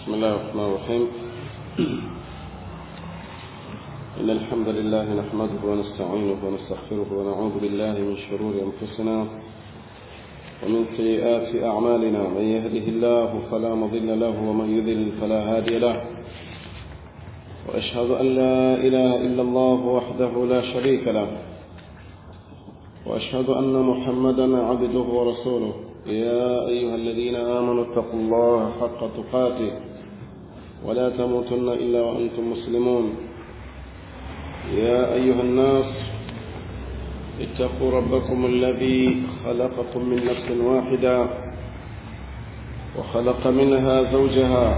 بسم الله الرحمن الرحيم. إن الحمد لله نحمده ونستعينه ونستغفره ونعوذ بالله من شرور أنفسنا ومن سيئات أعمالنا. من يهده الله فلا مضل له ومن يضلل فلا هادي له. وأشهد أن لا إله إلا الله وحده لا شريك له، وأشهد أن محمدا عبده ورسوله. يا أيها الذين آمنوا اتقوا الله حق تقاته ولا تموتن إلا وأنتم مسلمون. يا أيها الناس اتقوا ربكم الذي خلقكم من نفس واحدة وخلق منها زوجها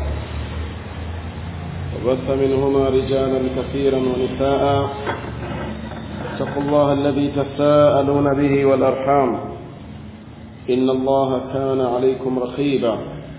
وبث منهما رجالا كثيرا ونساء. اتقوا الله الذي تساءلون به والأرحام، إن الله كان عليكم رقيبا.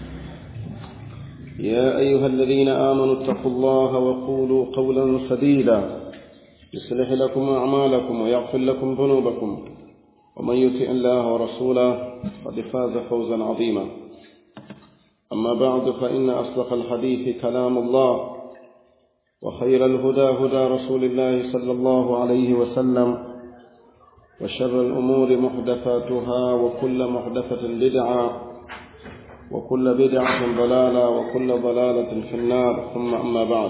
يا أيها الذين آمنوا اتقوا الله وقولوا قولا سديدا يصلح لكم أعمالكم ويغفر لكم ذنوبكم، ومن يطع الله ورسوله فقد فاز فوزا عظيما. أما بعد، فإن أصدق الحديث كلام الله، وخير الهدى هدى رسول الله صلى الله عليه وسلم، وشر الأمور محدثاتها، وكل محدثة بدعة، وكل بدعة ضلالة، وكل ضلالة في النار. ثم أما بعد،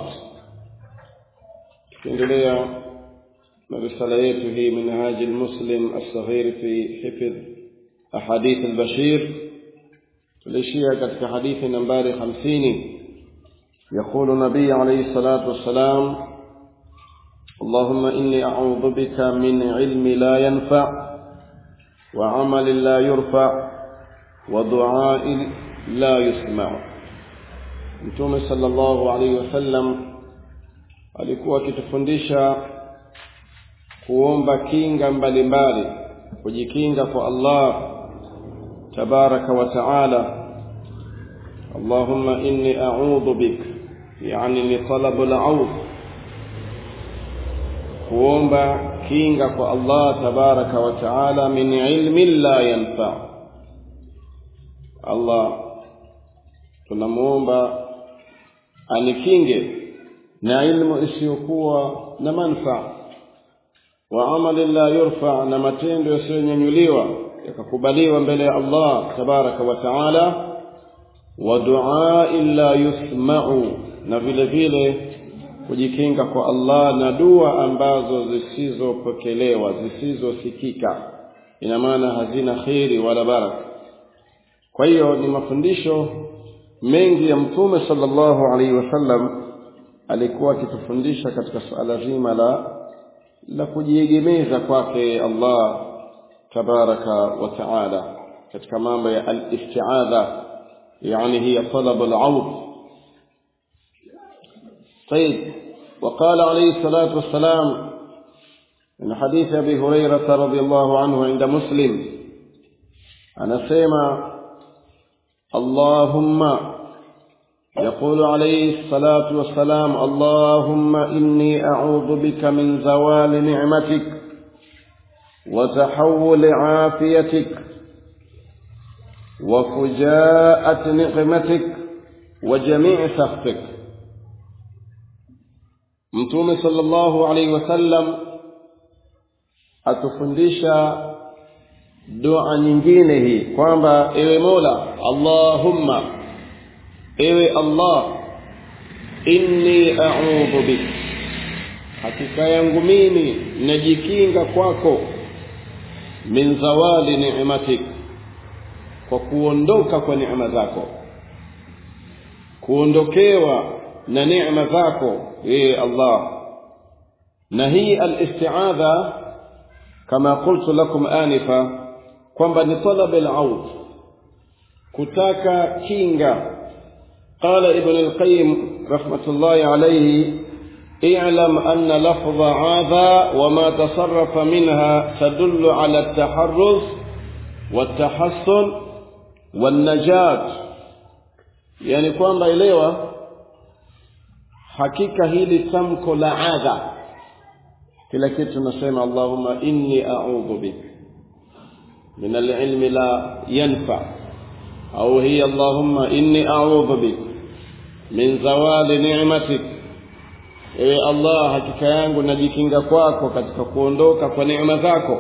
كندليا رسالته منهاج المسلم الصغير في حفظ أحاديث البشير. تلشيها في حديث نمبر 50. يقول النبي عليه الصلاة والسلام: اللهم إني أعوذ بك من علم لا ينفع، وعمل لا يرفع، ودعاء لا يسمع. Mtume sallallahu alayhi wasallam alikuwa akitufundisha kuomba kinga mbalimbali, kujikinga kwa Allah tabaraka wa taala. Allahumma inni a'udhu bik, yani ni talabu al-'awd, kuomba kinga kwa Allah tabaraka wa taala min ilmin la yanfa. Allah tunamuomba anikinge na ilmu isiyokuwa na manufaa, wa amali la yurfa, na matendo yasiyonyanyuliwa yakakubaliwa mbele ya Allah tabaraka wa taala, wa du'a la yusma'u, na vile vile kujikinga kwa Allah na dua ambazo zisizopokelewa, zisizosikika, ina maana hazina khairi wala baraka. Kwa hiyo ni mafundisho mengi ya Mtume sallallahu alaihi wasallam alikuwa akitufundisha katika suala zima la kujiegemeza kwake Allah tabaraka wa taala katika mambo ya al-isti'adha, yani hiya talab al-'awd. طيب، وقال عليه الصلاة والسلام من حديث أبي هريرة رضي الله عنه عند مسلم، أنا سيما اللهم، يقول عليه الصلاة والسلام: اللهم إني أعوذ بك من زوال نعمتك وتحول عافيتك وفجاءة نقمتك وجميع سخطك. Mtume sallallahu alayhi wasallam atufundisha dua nyingine hii kwamba ewe Mola, Allahumma, ewe Allah, inni a'udhu bik, hakika yangu mimi najikinga kwako, min zawali ni'matik, kwa kuondoka kwa neema zako, kuondokewa na neema zako Allah. Na hii al-isti'adha kama qultu lakum anifa kwamba ni talab al-'awd, kutaka kinga. قال ابن القيم رحمة الله عليه: اعلم أن لفظ عاذا وما تصرف منها تدل على التحرز والتحصن والنجاة. يعني kwamba elewa hakika hili tamko la adha, kila kitu tunasema Allahumma inni a'udhu bik min al-ilmi la yanfa, au hiya Allahumma inni a'udhu bik min zawali ni'matik, ewe Allah hakika yangu najikinga kwako katika kuondoka kwa neema zako.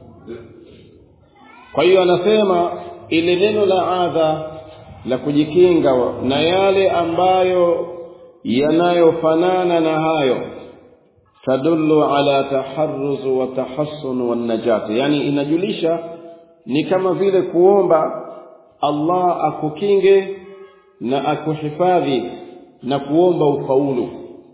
Kwa hiyo anasema ile neno la adha la kujikinga na yale ambayo yanayofanana na hayo, tadullu ala taharruz wa tahassun wa najat, yani inajulisha ni kama vile kuomba Allah akukinge na akuhifadhi na kuomba ufaulu.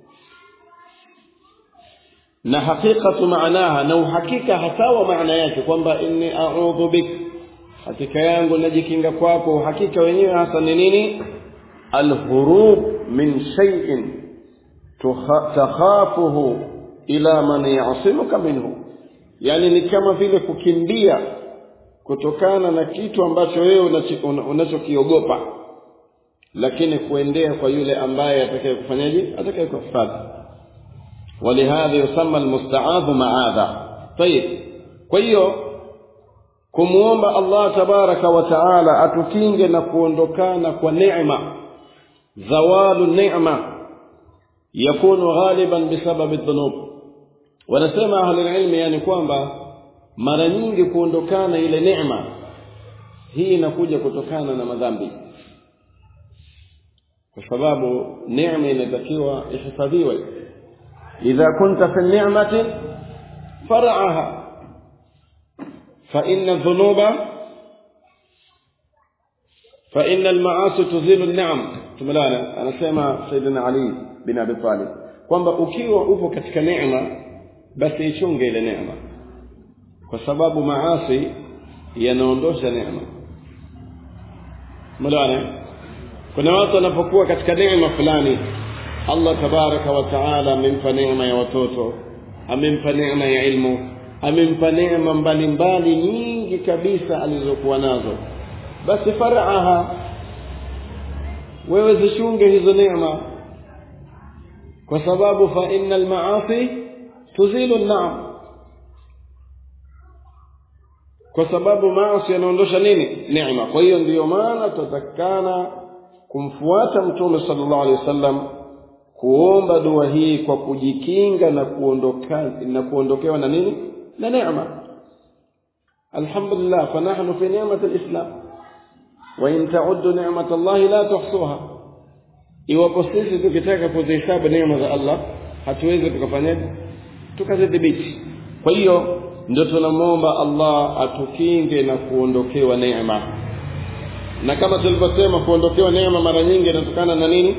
Na hakikatu maanaha, na uhakika hasa wa maana yake kwamba inni a'udhu bik, hakika yangu najikinga kwako. Hakika wenyewe hasa ni nini? Alhurub min shay'in takhafuhu ila man ya'simuka minhu, yani ni kama vile kukimbia kutokana na kitu ambacho wewe unachokiogopa, lakini kuendea kwa yule ambaye atakaye kuhifadhi. ولهذا يسمى المستعاذ معاذا. طيب, kwa hiyo kumuomba Allah tabaraka wa taala atukinge na kuondokana kwa neema, zawalu neema yakunu ghaliban bisabab adh-dhunub. Wanasema ahli ilmi, yani kwamba mara nyingi kuondokana ile neema hii inakuja kutokana na madhambi, kwa sababu neema inatakiwa ihifadhiwe. إذا كنت في النعمة فرعها فإن المعاصي تزيل النعم. تملانا أنا سمع سيدنا علي بن أبي طالب kwamba ukiwa upo katika neema basi ichunge ile neema, kwa sababu maasi yanaondosha neema. Mlaana kuna watu wanapokuwa katika neema fulani, Allah tabaraka wa taala amempa neema ya watoto, amempa neema ya ilmu, amempa neema mbalimbali nyingi kabisa alizokuwa nazo, basi far'aha, wewe zishunge hizo neema, kwa sababu fa innal ma'asi tuzilu an-na'am, kwa sababu maasi yanaondosha nini? Neema. Kwa hiyo ndio maana tutakana kumfuata Mtume sallallahu alaihi wasallam kuomba dua hii kwa kujikinga na kuondokewa na nini? Na neema. Alhamdulillah, fa nahnu fi ni'mati al-islam wa in ta'uddu ni'mata Allah la tuhsuha. Iwapo sisi tukitaka kuzihesabu neema za Allah hatuwezi tukafanyaje? Tukazidhibiti. Kwa hiyo ndio tunamuomba Allah atukinge na kuondokewa neema. Na kama tulivyosema, kuondokewa neema mara nyingi inatokana na nini?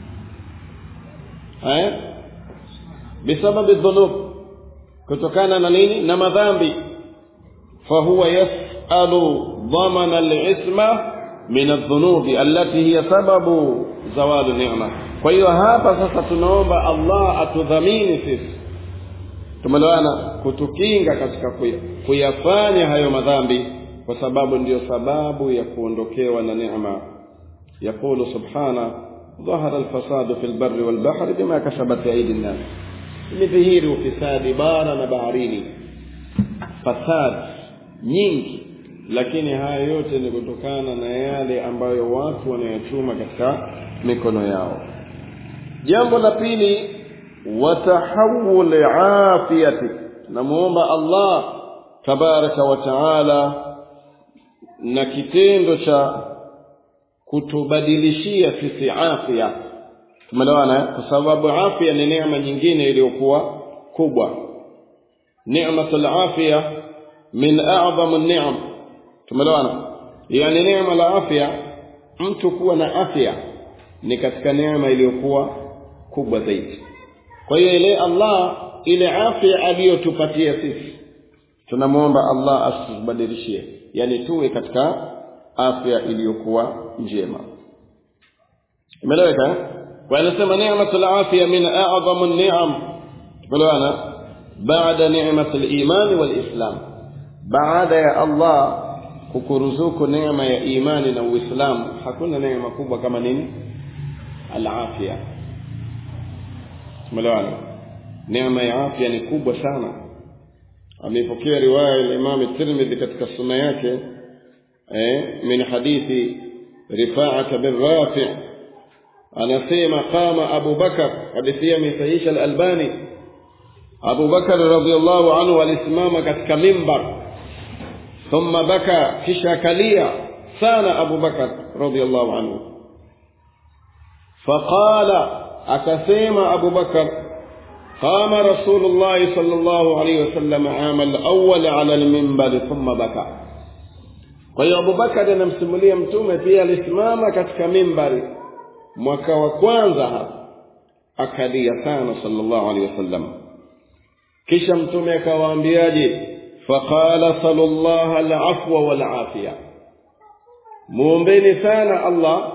Bisababi dhunub, kutokana na nini? Na madhambi. Fahuwa yas'alu dhamana al-isma min adh-dhunubi allati hiya sababu zawali ni'ma. Kwa hiyo hapa sasa tunaomba Allah atudhamini sisi, tumelewana, kutukinga katika kuyafanya hayo madhambi, kwa sababu ndiyo sababu ya kuondokewa na neema. Yaqulu subhana ظهر الفساد في البر والبحر بما كسبت أيدي الناس. Imedhihiri ufisadi bara na baharini, fasad nyingi, lakini haya yote ni kutokana na yale ambayo watu wanayachuma katika mikono yao. Jambo la pili, watahawul afiyati, namuomba Allah tabaraka wa taala na kitendo cha kutubadilishia sisi afya. Tumeelewana? Kwa sababu afya ni neema nyingine iliyokuwa kubwa. Neematul afya min a'zam an-ni'am. Tumeelewana? Yani neema la afya, mtu kuwa na afya ni katika neema iliyokuwa kubwa zaidi. Kwa hiyo ile Allah, ile afya aliyotupatia sisi, tunamuomba Allah asibadilishie, yani tuwe katika afya iliyokuwa njema. Imeleweka? Kwa anasema ni'matul afya min a'zam an-ni'am. Tumeelewana? Baada ni'matul iman wal islam, baada ya Allah kukuruzuku neema ya imani na uislamu, hakuna neema kubwa kama nini? Al-afya. Tumeelewana? Neema ya afya ni kubwa sana. Amepokea riwaya ya Imam at-Tirmidhi katika sunna yake من حديث رفاعة بن رافع anasema qama Abu Bakar, hadithi imesahihisha al-Albani. Abu Bakar radhiyallahu anhu alisimama katika mimbar, thumma baka, kisha kalia sana Abu Bakar radhiyallahu anhu. Faqala, akasema Abu Bakar, qama Rasulullah sallallahu alayhi wasallam aam al-awwal ala al-minbar thumma baka. Kwa hiyo Abu Bakar anamsimulia mtume pia alisimama katika mimbari mwaka wa kwanza hapa, akalia sana sallallahu alayhi wasallam. Kisha mtume akawaambiaje? Faqala sallallahu al-afwa wal afiya, muombeni sana Allah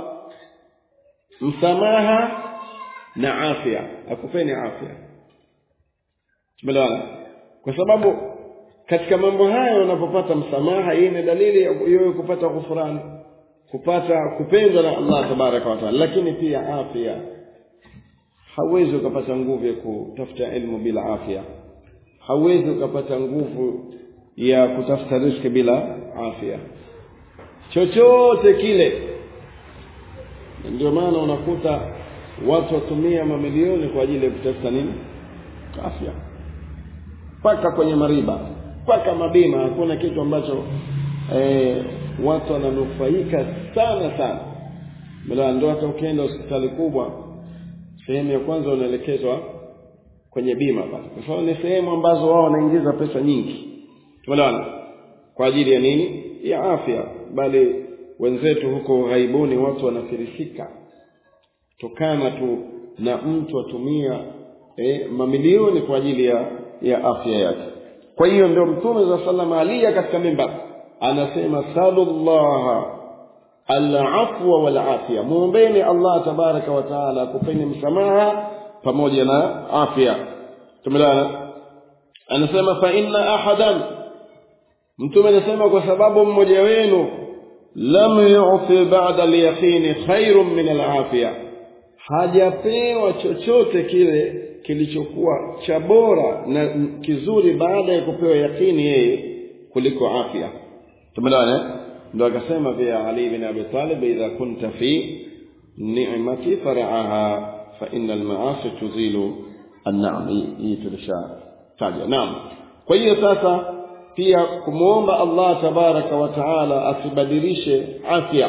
msamaha na afya, akupeni afya. Tumeelewana? Kwa sababu katika mambo haya unapopata msamaha, hii ni dalili ya kupata ghufran, kupata kupendwa na Allah tabaraka wa taala. Lakini pia afya, hauwezi ukapata nguvu ya kutafuta elimu bila afya, hauwezi ukapata nguvu ya kutafuta riziki bila afya, chochote kile. Ndio maana unakuta watu watumia mamilioni kwa ajili ya kutafuta nini? Afya. Paka kwenye mariba, paka mabima, hakuna kitu ambacho watu wananufaika sana sana. Bila ndio hata ukienda hospitali kubwa, sehemu ya kwanza unaelekezwa kwenye bima pale. Kwa sababu ni sehemu ambazo wao wanaingiza pesa nyingi. Tumeelewana? Kwa ajili ya nini? Ya afya. Bali wenzetu huko ghaibuni watu wanafirisika tokana tu na mtu atumia mamilioni kwa ajili ya afya yake. Kwa hiyo ndio Mtume sallallahu alayhi wasallam katika mimbar anasema sallallahu al-afwa wal afiya, muombeni Allah tabaraka wa taala akupeni msamaha pamoja na afya. Tumeelewana? Anasema fa inna ahadan, Mtume anasema kwa sababu mmoja wenu lam yu'ti ba'da al-yaqin khairun min al-afiya, hajapewa chochote kile kilichokuwa cha bora na kizuri baada ya kupewa yakini yeye kuliko afya. Tumeelewana? Ndio akasema pia Ali ibn Abi Talib, idha kunta fi ni'mati fara'aha fa innal ma'asi tuzilu an-na'am. Hii tulishataja. Naam. Kwa hiyo sasa pia kumuomba Allah tabaraka wa taala asibadilishe afya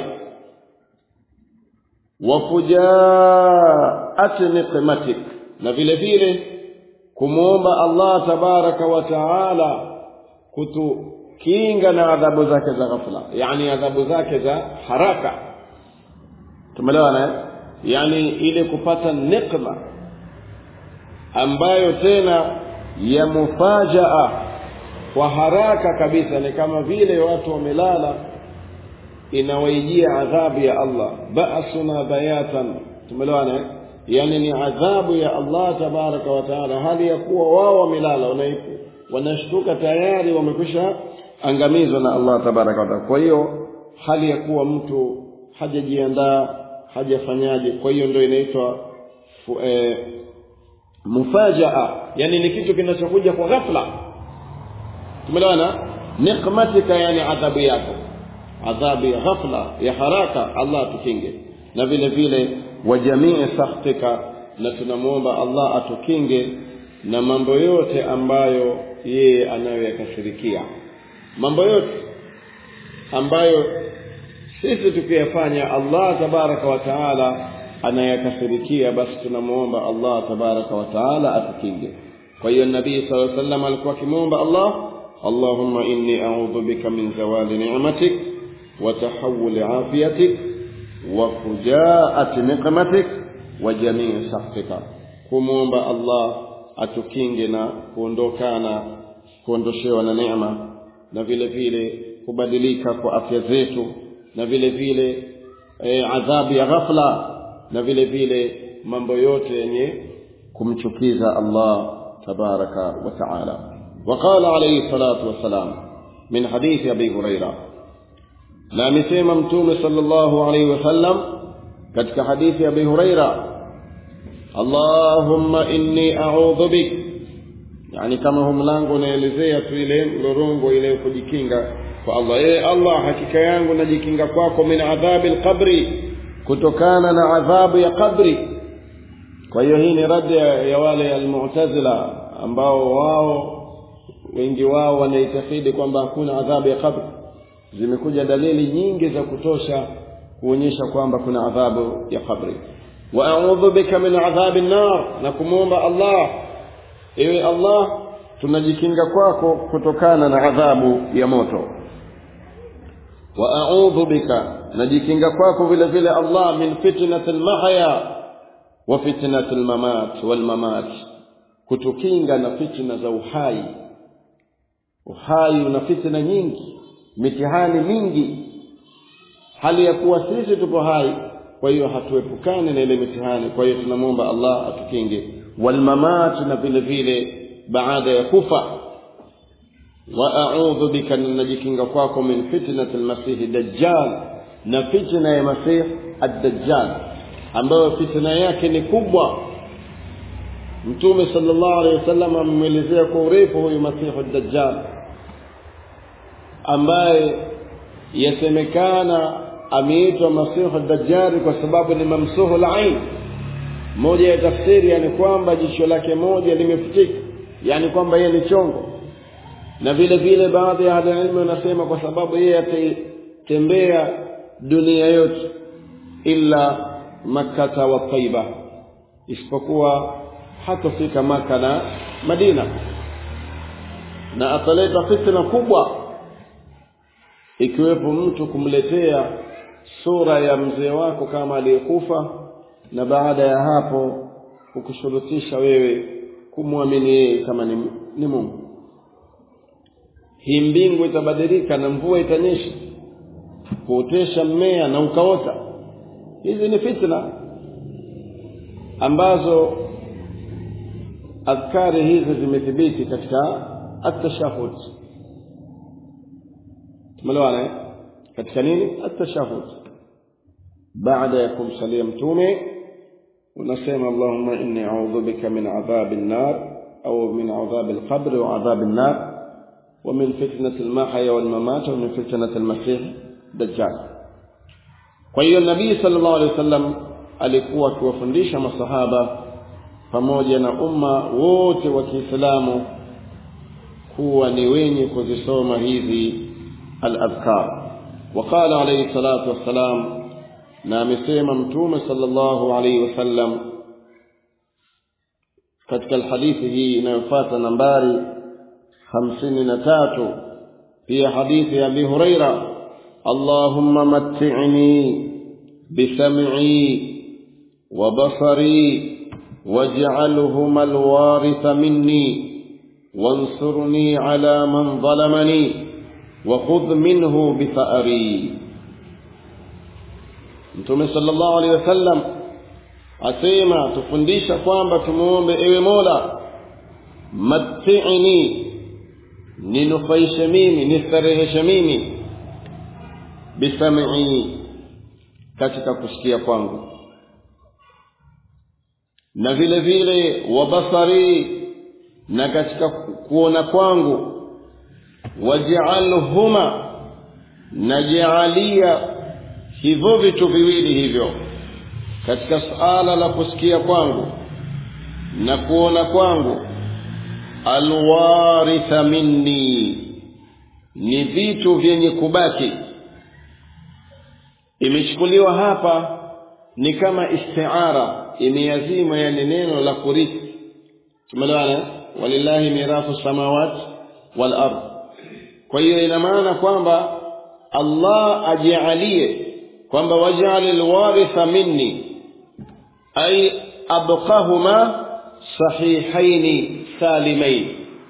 wa fujaat niqmatik, na vile vile kumuomba Allah tabaraka wa taala kutukinga na adhabu zake za ghafla, yani adhabu zake za haraka. Tumeelewana? Yani ile kupata nikma ambayo tena ya mufajaa kwa haraka kabisa, ni kama vile watu wamelala inawaijia adhabu ya Allah, ba'suna bayatan. Tumeelewana? Yani ni adhabu ya Allah tabaraka wa taala, hali ya kuwa wao wamelala, wanashtuka tayari wamekwisha angamizwa na Allah tabaraka wa taala. Kwa hiyo hali ya kuwa mtu hajajiandaa, hajafanyaje, kwa hiyo ndio inaitwa mufajaa, yani ni kitu kinachokuja kwa ghafla. Tumeelewana? Nikmatika, yani adhabu yako, adhabu ya ghafla ya haraka, Allah tukinge. Na vile vile wa jamii sakhtika, na tunamuomba Allah atukinge na mambo yote ambayo yeye anayoyakasirikia, mambo yote ambayo sisi tukiyafanya Allah tabaraka wa taala anayakasirikia, basi tunamuomba Allah tabaraka wa taala atukinge. Kwa hiyo Nabii sallallahu alayhi wasallam alikuwa akimuomba Allah, Allahumma inni a'udhu bika min zawali ni'matik wa tahawul afiyatik wa fujaat niqmatik wa jamii sakhtika, kumuomba Allah atukinge na kuondoshewa na neema, na vile vile kubadilika kwa afya zetu, na vile vile adhabu ya ghafla, na vile vile mambo yote yenye kumchukiza Allah tabaraka wa taala. وقال عليه الصلاة والسلام من حديث أبي هريرة، لا مسيما متوم صلى الله عليه وسلم كتك حديث أبي هريرة، اللهم إني أعوذ بك، يعني كما هم لانغو نيلزية إليهم لرونغو إليه kujikinga kwa Allah. Allah hakika yangu najikinga kwako min adhabil qabri, kutokana na adhabu ya kabri. Kwa hiyo hii ni radi ya wale al-Mu'tazila ambao wengi wao wanaitakidi kwamba hakuna adhabu ya kabri. Zimekuja dalili nyingi za kutosha kuonyesha kwamba kuna adhabu ya kabri. Wa a'udhu bika min adhabi an-nar, na kumuomba Allah, ewe Allah tunajikinga kwako kutokana na adhabu ya moto. Wa a'udhu bika, najikinga kwako vile vile Allah, min fitnatil mahya wa fitnatil mamat wal mamat, kutukinga na fitna za uhai. Uhai una fitna nyingi, mitihani mingi, hali ya kuwa sisi tupo hai, kwa hiyo hatuepukane na ile mitihani. Kwa hiyo tunamuomba Allah atukinge. Wal mamat, na vile vile baada ya kufa. Wa a'udhu bika, najikinga kwako min fitnatil masih dajjal, na fitna ya masih ad-dajjal ambayo fitna yake ni kubwa. Mtume sallallahu alayhi wasallam ameelezea kwa urefu huyu masih ad-dajjal, ambaye yasemekana ameitwa masih ad-dajjal kwa sababu ni mamsuhu al-ain. Moja ya tafsiri yani kwamba jicho lake moja limefutika, yani kwamba yeye ni chongo. Na vile vile baadhi ya walimu wanasema kwa sababu yeye atatembea dunia yote illa Makkah wa Taiba, isipokuwa hatafika Makkah na Madina, na ataleta fitna kubwa, ikiwepo mtu kumletea sura ya mzee wako kama aliyekufa, na baada ya hapo kukushurutisha wewe kumwamini yeye kama ni Mungu. Hii mbingu itabadilika na mvua itanyesha, kuotesha mmea na ukaota. Hizi ni fitna ambazo adhkari hizi zimethibiti katika at-tashahhud. Tumeelewana katika nini at-tashahhud? Baada ya kumsalia mtume unasema Allahumma inni a'udhu bika min adhabin nar au min adhabil qabr wa adhabin nar wa min fitnatil mahya wal mamat wa min fitnatil masih dajjal. Kwa hiyo Nabii sallallahu alaihi wasallam alikuwa akiwafundisha masahaba pamoja na umma wote wa Kiislamu kuwa ni wenye kuzisoma hizi al-adhkar. Waqala alayhi salatu wassalam, na amesema mtume sallallahu alayhi wasallam katika hadithi hii inayofuata nambari 53, pia hadithi ya Abi Huraira, Allahumma matti'ni bisam'i wa basari waj'alhuma alwaritha minni wansurni ala man zalamani wa khudh minhu bitha'ri. Mtume sallallahu alaihi wasallam asema, tufundisha kwamba tumuombe ewe Mola, matti'ni, ninufaishe mimi, nistareheshe mimi, bisam'i, katika kusikia kwangu, na vile vile wa basari, na katika kuona kwangu, waj'alhuma, naj'alia hivyo vitu viwili hivyo katika suala la kusikia kwangu na kuona kwangu, alwaritha minni, ni vitu vyenye kubaki. Imechukuliwa hapa ni kama isti'ara, imeazima yani neno la kurithi. Tumeelewana? Walillahi mirathu samawati wal ardh. Kwa hiyo ina maana kwamba Allah ajalie kwamba waj'al alwaritha minni ay abqahuma sahihaini salimain.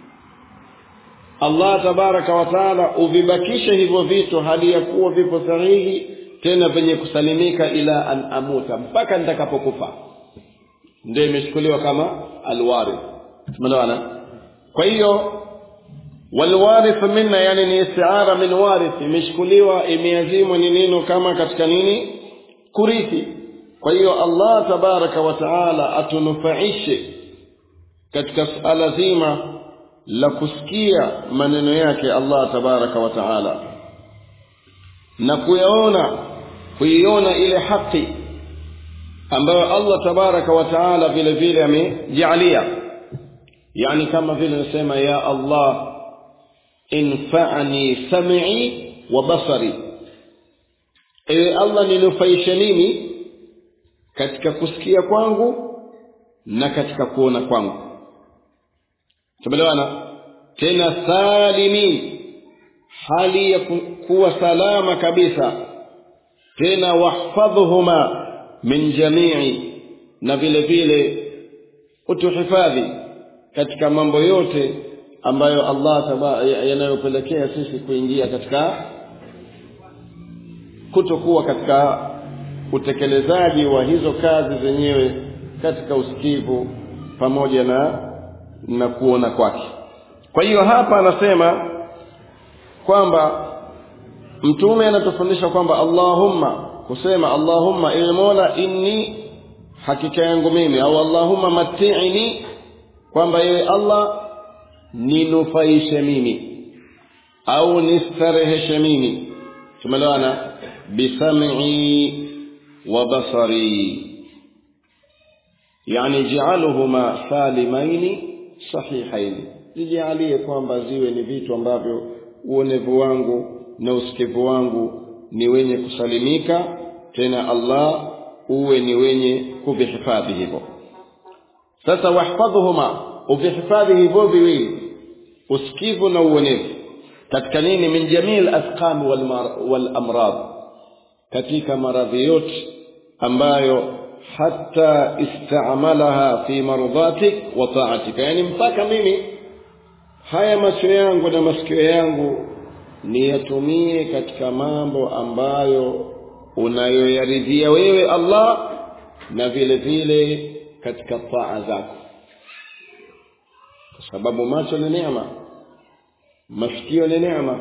Allah tabaraka wa taala uvibakishe hivyo vitu hali ya kuwa vipo sahihi tena venye kusalimika ila an amuta, mpaka nitakapokufa. Ndio imechukuliwa kama alwarith. Tumeelewana? Kwa hiyo walwarith minna yani ni isti'ara min warith, imechukuliwa imeazimwa ni neno kama katika nini kurithi. Kwa hiyo Allah tabaraka wa taala atunufaishe katika suala zima la kusikia maneno yake Allah tabaraka wa taala na kuiona ile haki ambayo Allah tabaraka wa taala vile vile amejalia. Yani kama vile nasema ya Allah infa'ni sam'i wa basari, ewe Allah ninufaishe mimi katika kusikia kwangu na katika kuona kwangu. Tumeelewana? Tena salimi, hali ya kuwa salama kabisa. Tena wahfadhuhuma min jami'i, na vile vile utuhifadhi katika mambo yote ambayo Allah yanayopelekea sisi kuingia katika kutokuwa katika utekelezaji wa hizo kazi zenyewe, katika usikivu pamoja na kuona kwake. Kwa hiyo hapa anasema kwamba mtume anatufundisha kwamba Allahumma, kusema Allahumma ewe Mola, inni, hakika yangu mimi, au Allahumma matti'ni, kwamba ewe Allah ninufaishe mimi au nistareheshe mimi. Tumeelewana? bisam'i wa basari, yani ja'aluhuma salimaini sahihaini, nijalie kwamba ziwe ni vitu ambavyo uonevu wangu na usikivu wangu ni wenye kusalimika, tena Allah uwe ni wenye kuvihifadhi hivyo. Sasa wahfadhuhuma, uvihifadhi hivyo viwili, usikivu na uonevu, katika nini? min jamil asqam wal amrad, katika maradhi yote ambayo hata istamalaha fi mardatik wa ta'atika, yani mpaka mimi haya macho yangu na masikio yangu niyatumie katika mambo ambayo unayoyaridhia wewe Allah, na vile vile katika taa zako, kwa sababu macho ni neema, masikio ni neema.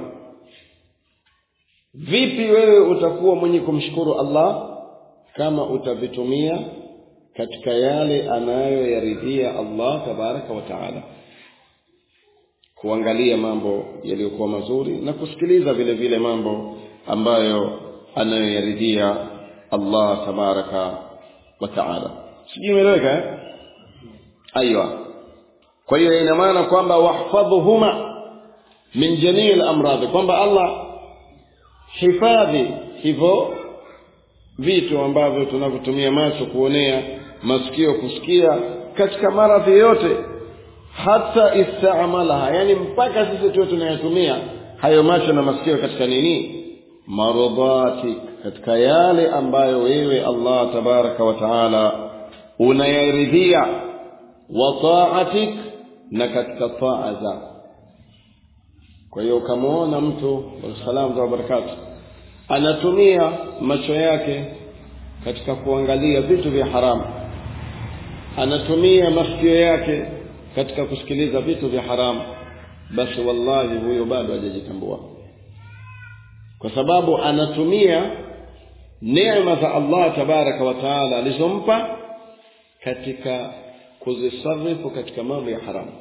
Vipi wewe utakuwa mwenye kumshukuru Allah kama utavitumia katika yale anayoyaridhia Allah tabaraka wa taala, kuangalia mambo yaliyokuwa mazuri na kusikiliza vile vile mambo ambayo anayoyaridhia Allah tabaraka wa taala. Sijui umeeleweka? Aiyo. Kwa hiyo ina maana kwamba wahfadhuhuma min jamil amradhi, kwamba Allah hifadhi hivyo vitu ambavyo tunavyotumia macho kuonea, masikio kusikia, katika maradhi yote, hata istamalaha, yani mpaka sisi tu tunayatumia hayo macho na masikio katika nini? Maradhati, katika yale ambayo wewe Allah tabaraka wa taala unayaridhia, wa ta'atik, na katika taa zako. Kwa hiyo kamaona mtu, salamu wa barakatuh, anatumia macho yake katika kuangalia vitu vya haramu, anatumia masikio yake katika kusikiliza vitu vya haramu, basi wallahi huyo bado hajajitambua, kwa sababu anatumia neema za Allah tabaraka wa taala alizompa katika kuzisarifu katika mambo ya haramu.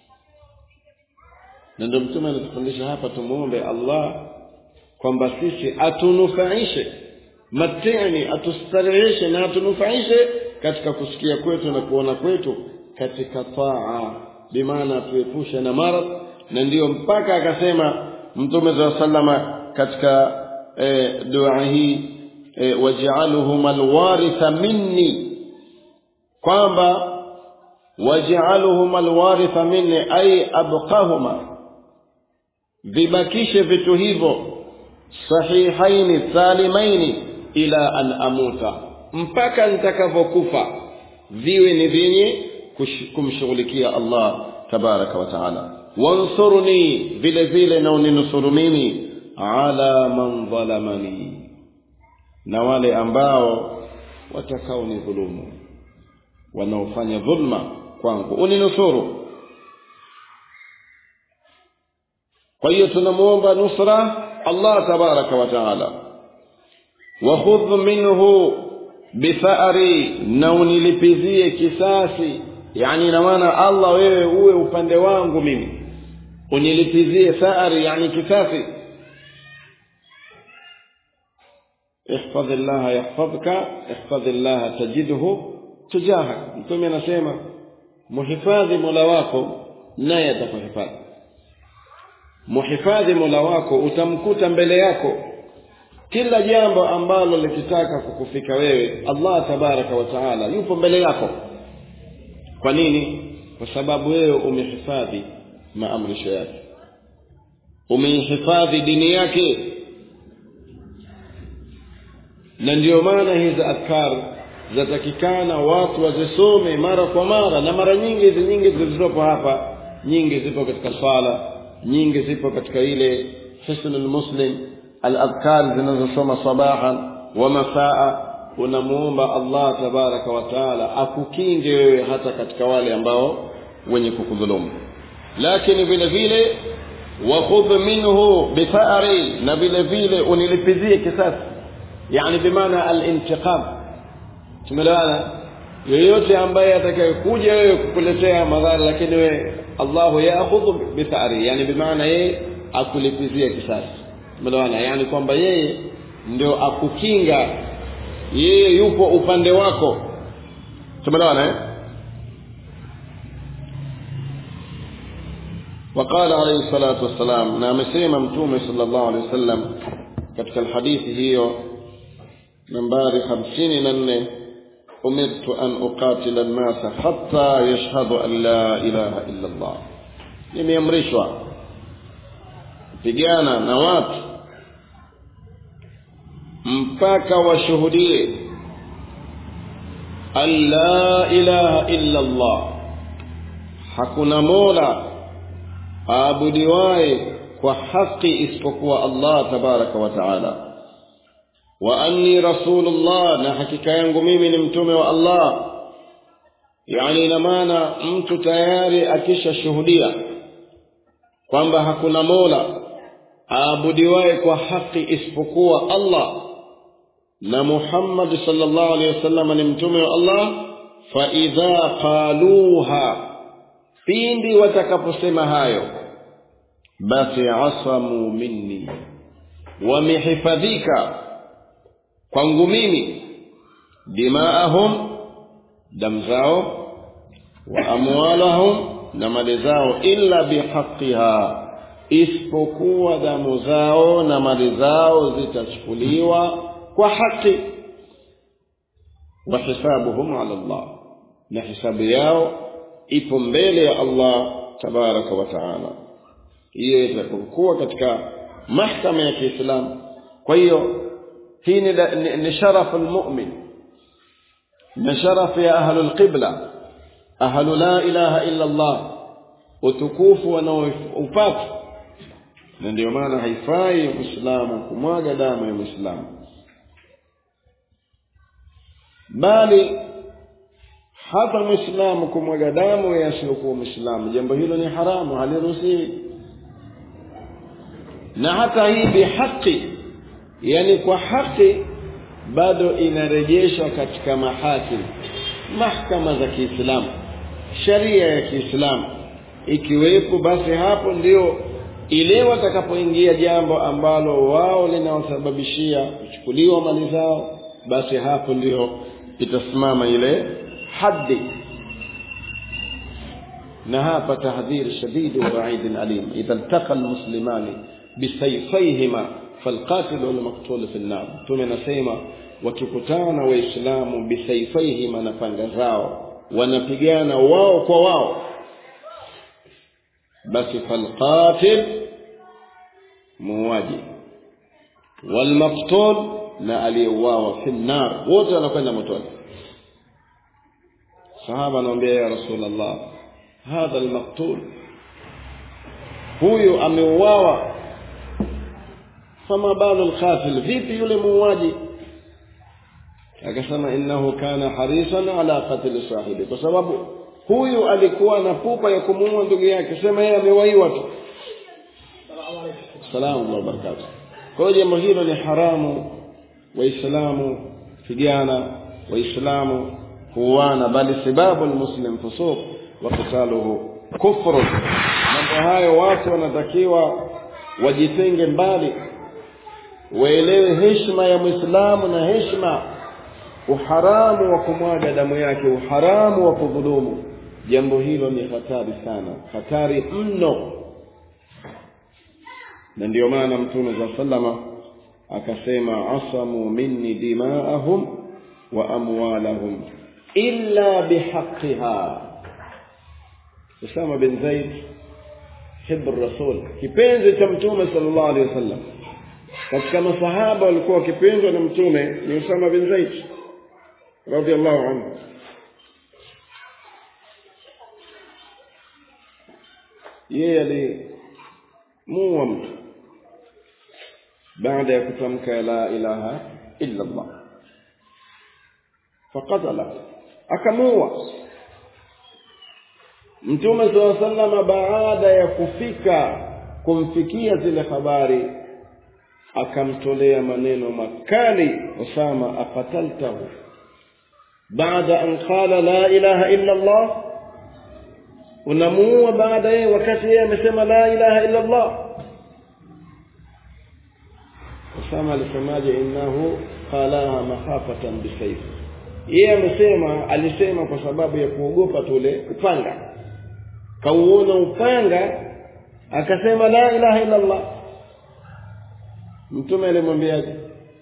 Na ndio mtume anatufundisha hapa tumuombe Allah kwamba sisi atunufaishe, matini, atustareheshe na atunufaishe katika kusikia kwetu na kuona kwetu katika taa, bimaana tuepushe na maradhi. Na ndio mpaka akasema mtume sallama katika dua hii, waj'aluhum alwaritha minni, kwamba waj'aluhum alwaritha minni ay abqahuma, vibakishe vitu hivyo sahihaini salimaini ila an amuta, mpaka nitakavyokufa viwe ni vyenye kumshughulikia Allah tabaraka wa taala. Wansurni, vile vile na uninusuru mimi, ala man dhalamani, na wale ambao watakao ni dhulumu, wanaofanya dhulma kwangu, uninusuru. Kwa hiyo tunamuomba nusra Allah tabaraka wa taala. Wa khudh minhu bithari, na unilipizie kisasi, yani na maana Allah wewe uwe upande wangu mimi, unilipizie thari, yani kisasi. ihfadhillaha yahfadhka, ihfadhillaha tajidhu tujahak. Mtume anasema muhifadhi Mola wako naye atakuhifadhi. Muhifadhi Mola wako utamkuta mbele yako. Kila jambo ambalo likitaka kukufika wewe, Allah tabaraka wa taala yupo mbele yako. Kwa nini? Kwa sababu wewe umehifadhi maamrisho yake, umehifadhi dini yake. Na ndio maana hizi adhkar zatakikana watu wazisome mara kwa mara, na mara nyingi zilizopo hapa, nyingi zipo katika sala, nyingi zipo katika ile hisnul muslim, al-adhkar zinazosoma sabahan wa masaa. Unamuomba Allah tabaraka wa taala akukinge wewe hata katika wale ambao wenye kukudhulumu. Lakini vile vile wakhudh minhu bithari, na vile vile unilipizie kisasi, yani bimaana al-intiqam. Tumeelewana? Yoyote ambaye atakayekuja wewe kukuletea madhara, lakini wewe Allah yaakhudhu bithari, yani bimaana yeye akulipizie kisasi. Tumeelewana? Yani kwamba yeye ndio akukinga, yeye yupo upande wako. Tumeelewana? وقال عليه الصلاة والسلام، na amesema Mtume sallallahu alayhi wasallam katika hadithi hiyo nambari 54, umirtu an uqatila an-nasa hatta yashhadu an la ilaha illa Allah. Nimeamrishwa kupigana na watu mpaka washuhudie an la ilaha illa Allah, hakuna mola aabudiwaye kwa haki isipokuwa Allah tabaraka wa taala, wa anni rasulullah, na hakika yangu mimi ni mtume wa Allah. Yani ina maana mtu tayari akishashuhudia kwamba hakuna mola aabudiwaye kwa haki isipokuwa Allah, na Muhammad sallallahu alaihi wasallam ni mtume wa Allah, fa idha qaluha, pindi watakaposema hayo, basi asamu minni, wamehifadhika kwangu mimi, dimaahum, damu zao, wa amwalahum, na mali zao, illa bihaqqiha, isipokuwa damu zao na mali zao zitachukuliwa kwa haki, wa hisabuhum ala Allah, na hisabu yao ipo mbele ya Allah tabaraka wa taala. Hiyo itakuwa katika mahkama ya Kiislamu. Kwa hiyo hii ni sharafu almu'min, na sharafu ya ahlul qibla, ahlu la ilaha illa Allah, utukufu wanaoupata. Na ndio maana haifai Muislamu kumwaga damu ya Muislamu, bali hata Muislamu kumwaga damu ya asiyokuwa Muislamu, jambo hilo ni haramu, haliruhusiwi. Na hata hii bihaqi, yani kwa haki, bado inarejeshwa katika mahakama za Kiislamu, sharia ya Kiislamu ikiwepo, basi hapo ndio ile watakapoingia jambo ambalo wao linawasababishia kuchukuliwa mali zao, basi hapo ndio itasimama ile haddi. Na hapa tahdhir shadid wa wa'id alim, idha iltaqa almuslimani bisayfayhima falqatil wal maqtul fi an-nar. Tunasema wakikutana waislamu bisayfayhima, na panga zao, wanapigana wao kwa wao, basi falqatil muwaji, wal maqtul, na aliyeuawa, fi an-nar, wote wanakwenda motoni. Sahaba anamwambia ya Rasulullah, hadha al-maqtul, huyu ameuawa, fama balu al-qatil, vipi yule muuaji? Akasema innahu kana harisan ala qatl sahibi, kwa sababu huyu alikuwa na pupa ya kumuua ndugu yake. Sema yeye amewaiwa tu. Salamu wa barakatuh. Kwa hiyo jambo hilo ni haramu waislamu pigana, waislamu kuuana, bali sababu almuslim fusuq wa qitaluhu kufr. Mambo hayo watu wanatakiwa wajitenge mbali, waelewe heshima ya Muislamu na heshima uharamu wa kumwaga damu yake, uharamu wa kudhulumu. Jambo hilo ni hatari sana, hatari mno. Na ndio maana Mtume sallama akasema asamu minni dimaahum wa amwalahum illa bihaqqiha. Usama bin Zaid hibbu rasul, kipenzi cha Mtume sallallahu alaihi wasallam. Katika masahaba walikuwa wakipendwa na Mtume ni Usama bin Zaid radhiyallahu anhu. Yeye alimuua mtu baada ya kutamka la ilaha illa Allah, faqatala, akamuua. Mtume sallallahu alaihi wasallam baada ya kumfikia zile habari akamtolea maneno makali Usama, aqataltahu baada an qala la ilaha illa Allah, unamuua baada yeye wakati yeye amesema la ilaha illa Allah. Usama alisemaje? innahu qala makhafatan bisayf, yeye alisema kwa sababu ya kuogopa tule upanga. Kauona upanga akasema la ilaha illa Allah. Mtume alimwambiaje?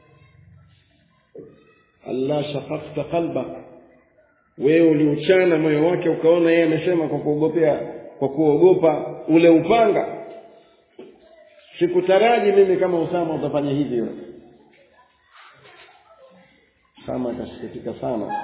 Allah shaqaqta qalbak, wewe uliuchana moyo wake ukaona yeye amesema kwa kuogopa ule upanga. Sikutaraji mimi kama Usama utafanya hivyo. Usama akasikitika sana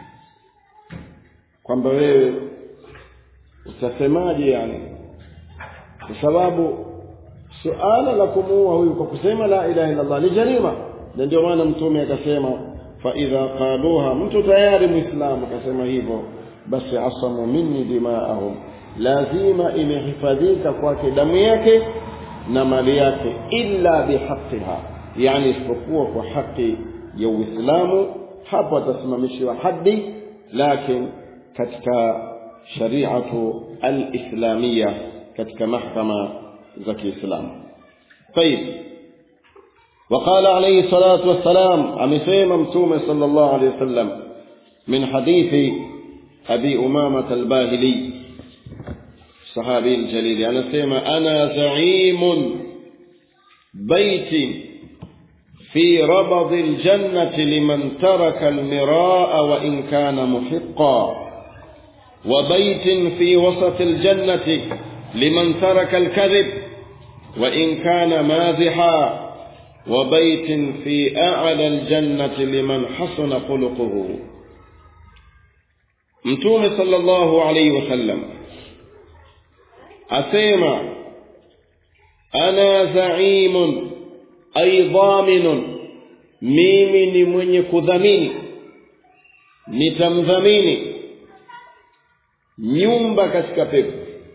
kwamba wewe utasemaje yani, kwa sababu suala la kumuua huyu kwa kusema la ilaha illa Allah ni jarima. Na ndio maana Mtume akasema fa idha qaluha, mtu tayari Muislamu akasema hivyo, basi asamu minni dimaahum, lazima imehifadhika kwake damu yake na mali yake, illa bihaqqiha, yani isipokuwa kwa haki ya Uislamu. Hapo atasimamishwa haddi, lakini katika shari'atu al-islamiyya, katika mahkama za Kiislamu. طيب. وقال عليه الصلاة والسلام أمسيما متومة صلى الله عليه وسلم من حديث أبي أمامة الباهلي الصحابي الجليل أنا زعيم بيت في ربض الجنة لمن ترك المراء وإن كان محقا، وبيت في وسط الجنة لمن ترك الكذب وإن كان مازحا، وبيت في أعلى الجنة لمن حسن خلقه. Mtume sallallahu alayhi wasallam asema ana zaimun ay dhaminun, mimi ni mwenye kudhamini, nitamdhamini nyumba katika pepo,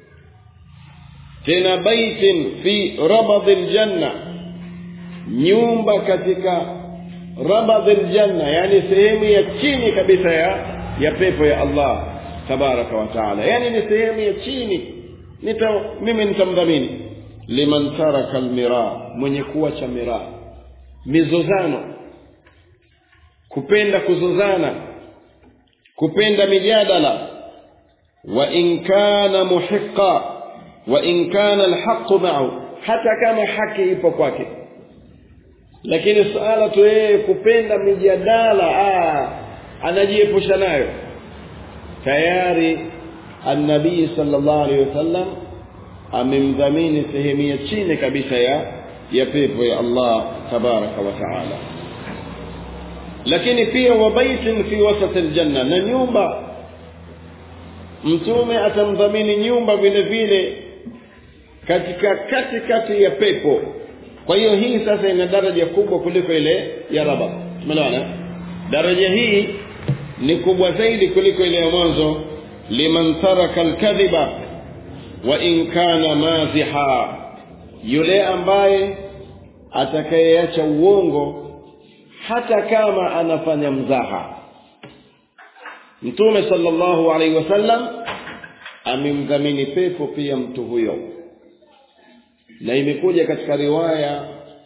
tena baitin fi rabadil janna, nyumba katika rabadil janna, yani sehemu ya chini kabisa ya pepo ya Allah tabaraka wa taala, yani ni sehemu ya chini. Mimi nitamdhamini liman taraka almira, mwenye kuacha mira, mizozano, kupenda kuzozana, kupenda mijadala. Wa in kana muhiqqa wa in kana alhaq ma'u, hata kama haki ipo kwake, lakini suala tu yeye kupenda mijadala anajiepusha nayo, tayari an-nabii sallallahu alayhi wasallam amemdhamini sehemu ya chini kabisa ya pepo ya Allah tabaraka wa taala. Lakini pia wa baitin fi wasat aljanna, na nyumba, Mtume atamdhamini nyumba vile vile katikati ya pepo. Kwa hiyo hii sasa ina daraja kubwa kuliko ile ya raba. Tumeelewana? Daraja hii ni kubwa zaidi kuliko ile ya mwanzo, liman taraka alkadhiba wa in kana maziha, yule ambaye atakayeacha uongo hata kama anafanya mzaha. Mtume sallallahu alaihi wasallam amemdhamini pepo pia mtu huyo, na imekuja katika riwaya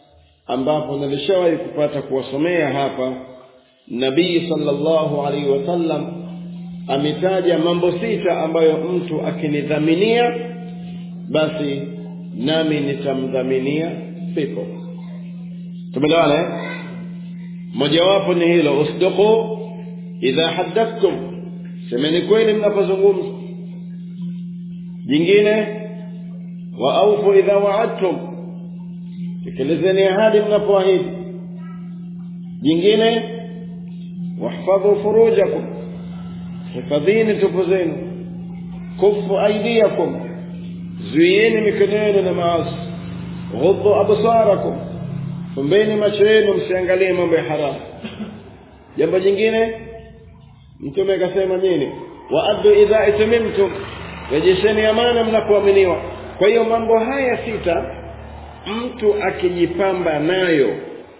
ambapo nilishawahi kupata kuwasomea hapa, Nabii sallallahu alaihi wasallam ametaja mambo 6 ambayo mtu akinidhaminia basi nami nitamdhaminia pepo. Tumeelewana? Mojawapo ni hilo, usduqu idha haddathtum, semeni kweli mnapozungumza. Jingine, wa awfu idha wa'adtum, tekelezeni ahadi mnapoahidi. Jingine, wahfadhu furujakum, hifadhini tupu zenu. Kufu aydiyakum, zuieni mikono yenu na maasi. Ghuddu absarakum, fumbeni macho yenu msiangalie mambo ya haramu. Jambo jingine Mtume akasema nini? Wa addu idha itamimtum, rejesheni amana mnapoaminiwa. Kwa hiyo mambo haya 6 mtu akijipamba nayo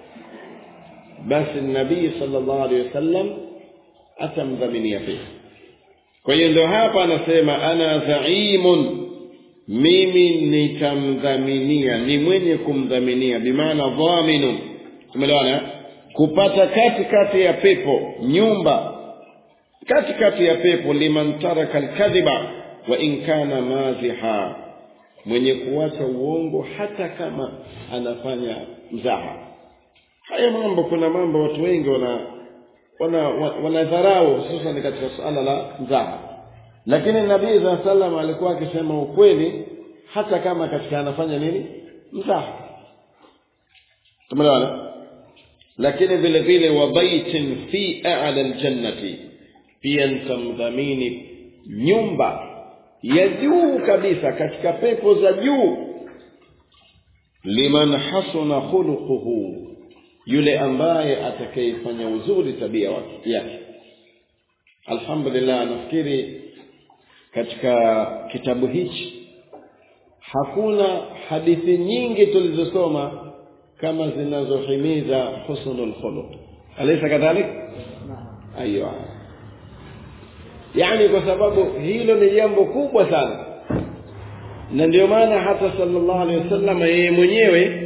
basi Nabii sallallahu alaihi wasallam atamdhaminia pia. Kwa hiyo ndio hapa anasema ana zaimun, mimi nitamdhaminia, ni mwenye kumdhaminia, bimaana dhaminun. Tumeelewana? Kupata katikati ya pepo, nyumba katikati ya pepo, liman taraka alkadhiba wa in kana maziha, mwenye kuacha uongo hata kama anafanya mzaha. Haya mambo, kuna mambo watu wengi wanadharau hususan katika suala la mzaha, lakini Nabii sallallahu alaihi wasallam alikuwa akisema ukweli hata kama katika anafanya nini, mzaha. Tumeelewana? Lakini vile vile wa baitin fi a'la aljannati, pia nitamdhamini nyumba ya juu kabisa katika pepo za juu, liman hasuna khuluquhu, yule ambaye atakayefanya uzuri tabia yake. Alhamdulillah, nafikiri katika kitabu hichi hakuna hadithi nyingi tulizosoma kama zinazohimiza husnul khuluq. Alaysa kadhalik? Aiyo. Yani kwa sababu hilo ni jambo kubwa sana, na ndio maana hata sallallahu alaihi wasallam yeye mwenyewe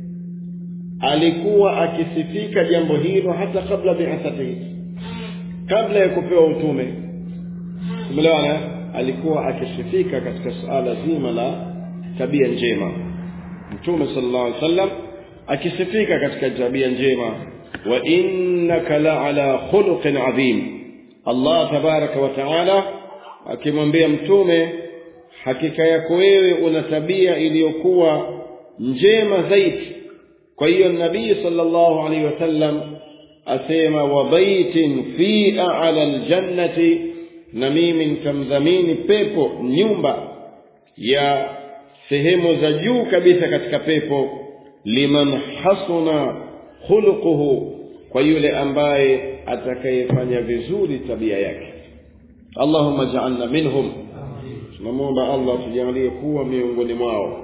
alikuwa akisifika jambo hilo hata kabla bi'athatihi, kabla ya kupewa utume. Tumeelewana? Alikuwa akisifika katika suala zima la tabia njema. Mtume sallallahu alaihi wasallam akisifika katika tabia njema, wa innaka la ala khuluqin adhim. Allah tabaraka wa taala akimwambia mtume, hakika yako wewe una tabia iliyokuwa njema zaidi. Kwa hiyo Nabii sallallahu alaihi wasallam asema wa baitin fi a'la aljannati, na mimi nitamdhamini pepo, nyumba ya sehemu za juu kabisa katika pepo, liman hasuna khuluquhu, kwa yule ambaye atakayefanya vizuri tabia yake. Allahumma ja'alna minhum. Tunamuomba Allah tujalie kuwa miongoni mwao.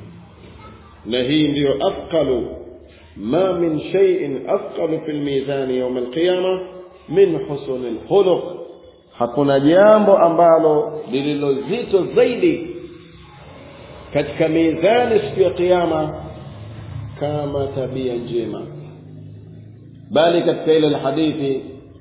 Na hii ndio afqalu ma min shay'in afqalu fil mizan yawm al-qiyamah min husnil khuluq. Hakuna jambo ambalo lililozito zaidi katika mizani siku ya kiyama kama tabia njema. Bali katika ile hadithi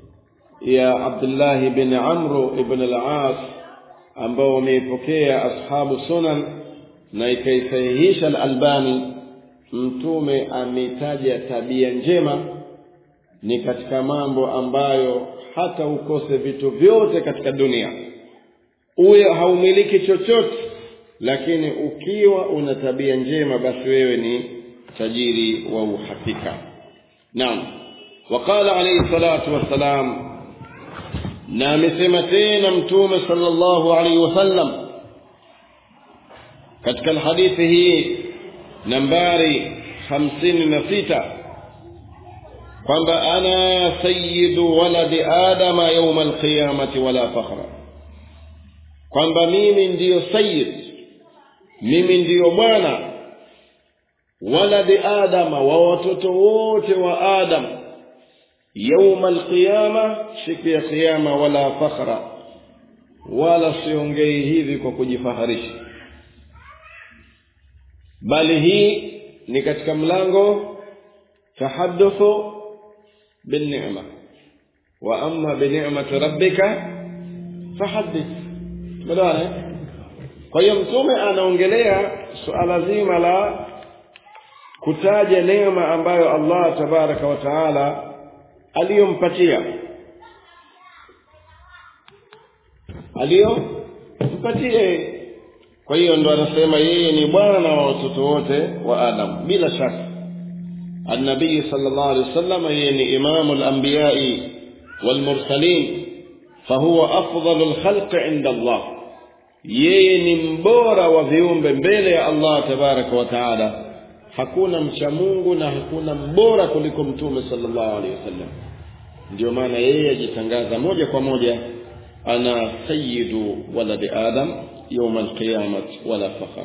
ya Abdullah ibn Amr ibn al-As ambao wameipokea ashabu sunan na ikaisahihisha al-Albani, mtume ametaja tabia njema ni katika mambo ambayo hata ukose vitu vyote katika dunia, uwe haumiliki chochote, lakini ukiwa una tabia njema basi wewe ni tajiri wa uhakika. Naam. وقال عليه الصلاة والسلام, na amesema tena mtume sallallahu alaihi wasallam katika hadithi hii nambari 56 kwamba ana sayyidu waladi adama yawm alqiyamati wala fakhra, kwamba mimi ndiyo sayyid, mimi ndiyo bwana waladi adama, wa watoto wote wa Adam, يوم القيامة, siku ya kiyama, wala fakhra, wala siongei hivi kwa kujifaharisha, bali hii ni katika mlango tahaddathu bin ni'ma wa amma bi ni'mati rabbika fahaddith. Umeelewana? Kwa hiyo mtume anaongelea suala zima la kutaja neema ambayo Allah tabaraka wa taala aliyompatia Kwa hiyo ndo anasema yeye ni bwana wa watoto wote wa Adam. Bila shaka an-nabii sallallahu alayhi wasallam yeye ni imamul anbiya'i wal mursalin, fahuwa afdalul khalqi 'inda Allah. Yeye ni mbora wa viumbe mbele ya Allah tabaraka wa taala. Hakuna mcha Mungu na hakuna mbora kuliko mtume sallallahu alayhi wasallam. Ndio maana yeye ajitangaza moja kwa moja, ana sayyidu walad Adam يوم القيامة ولا فخر.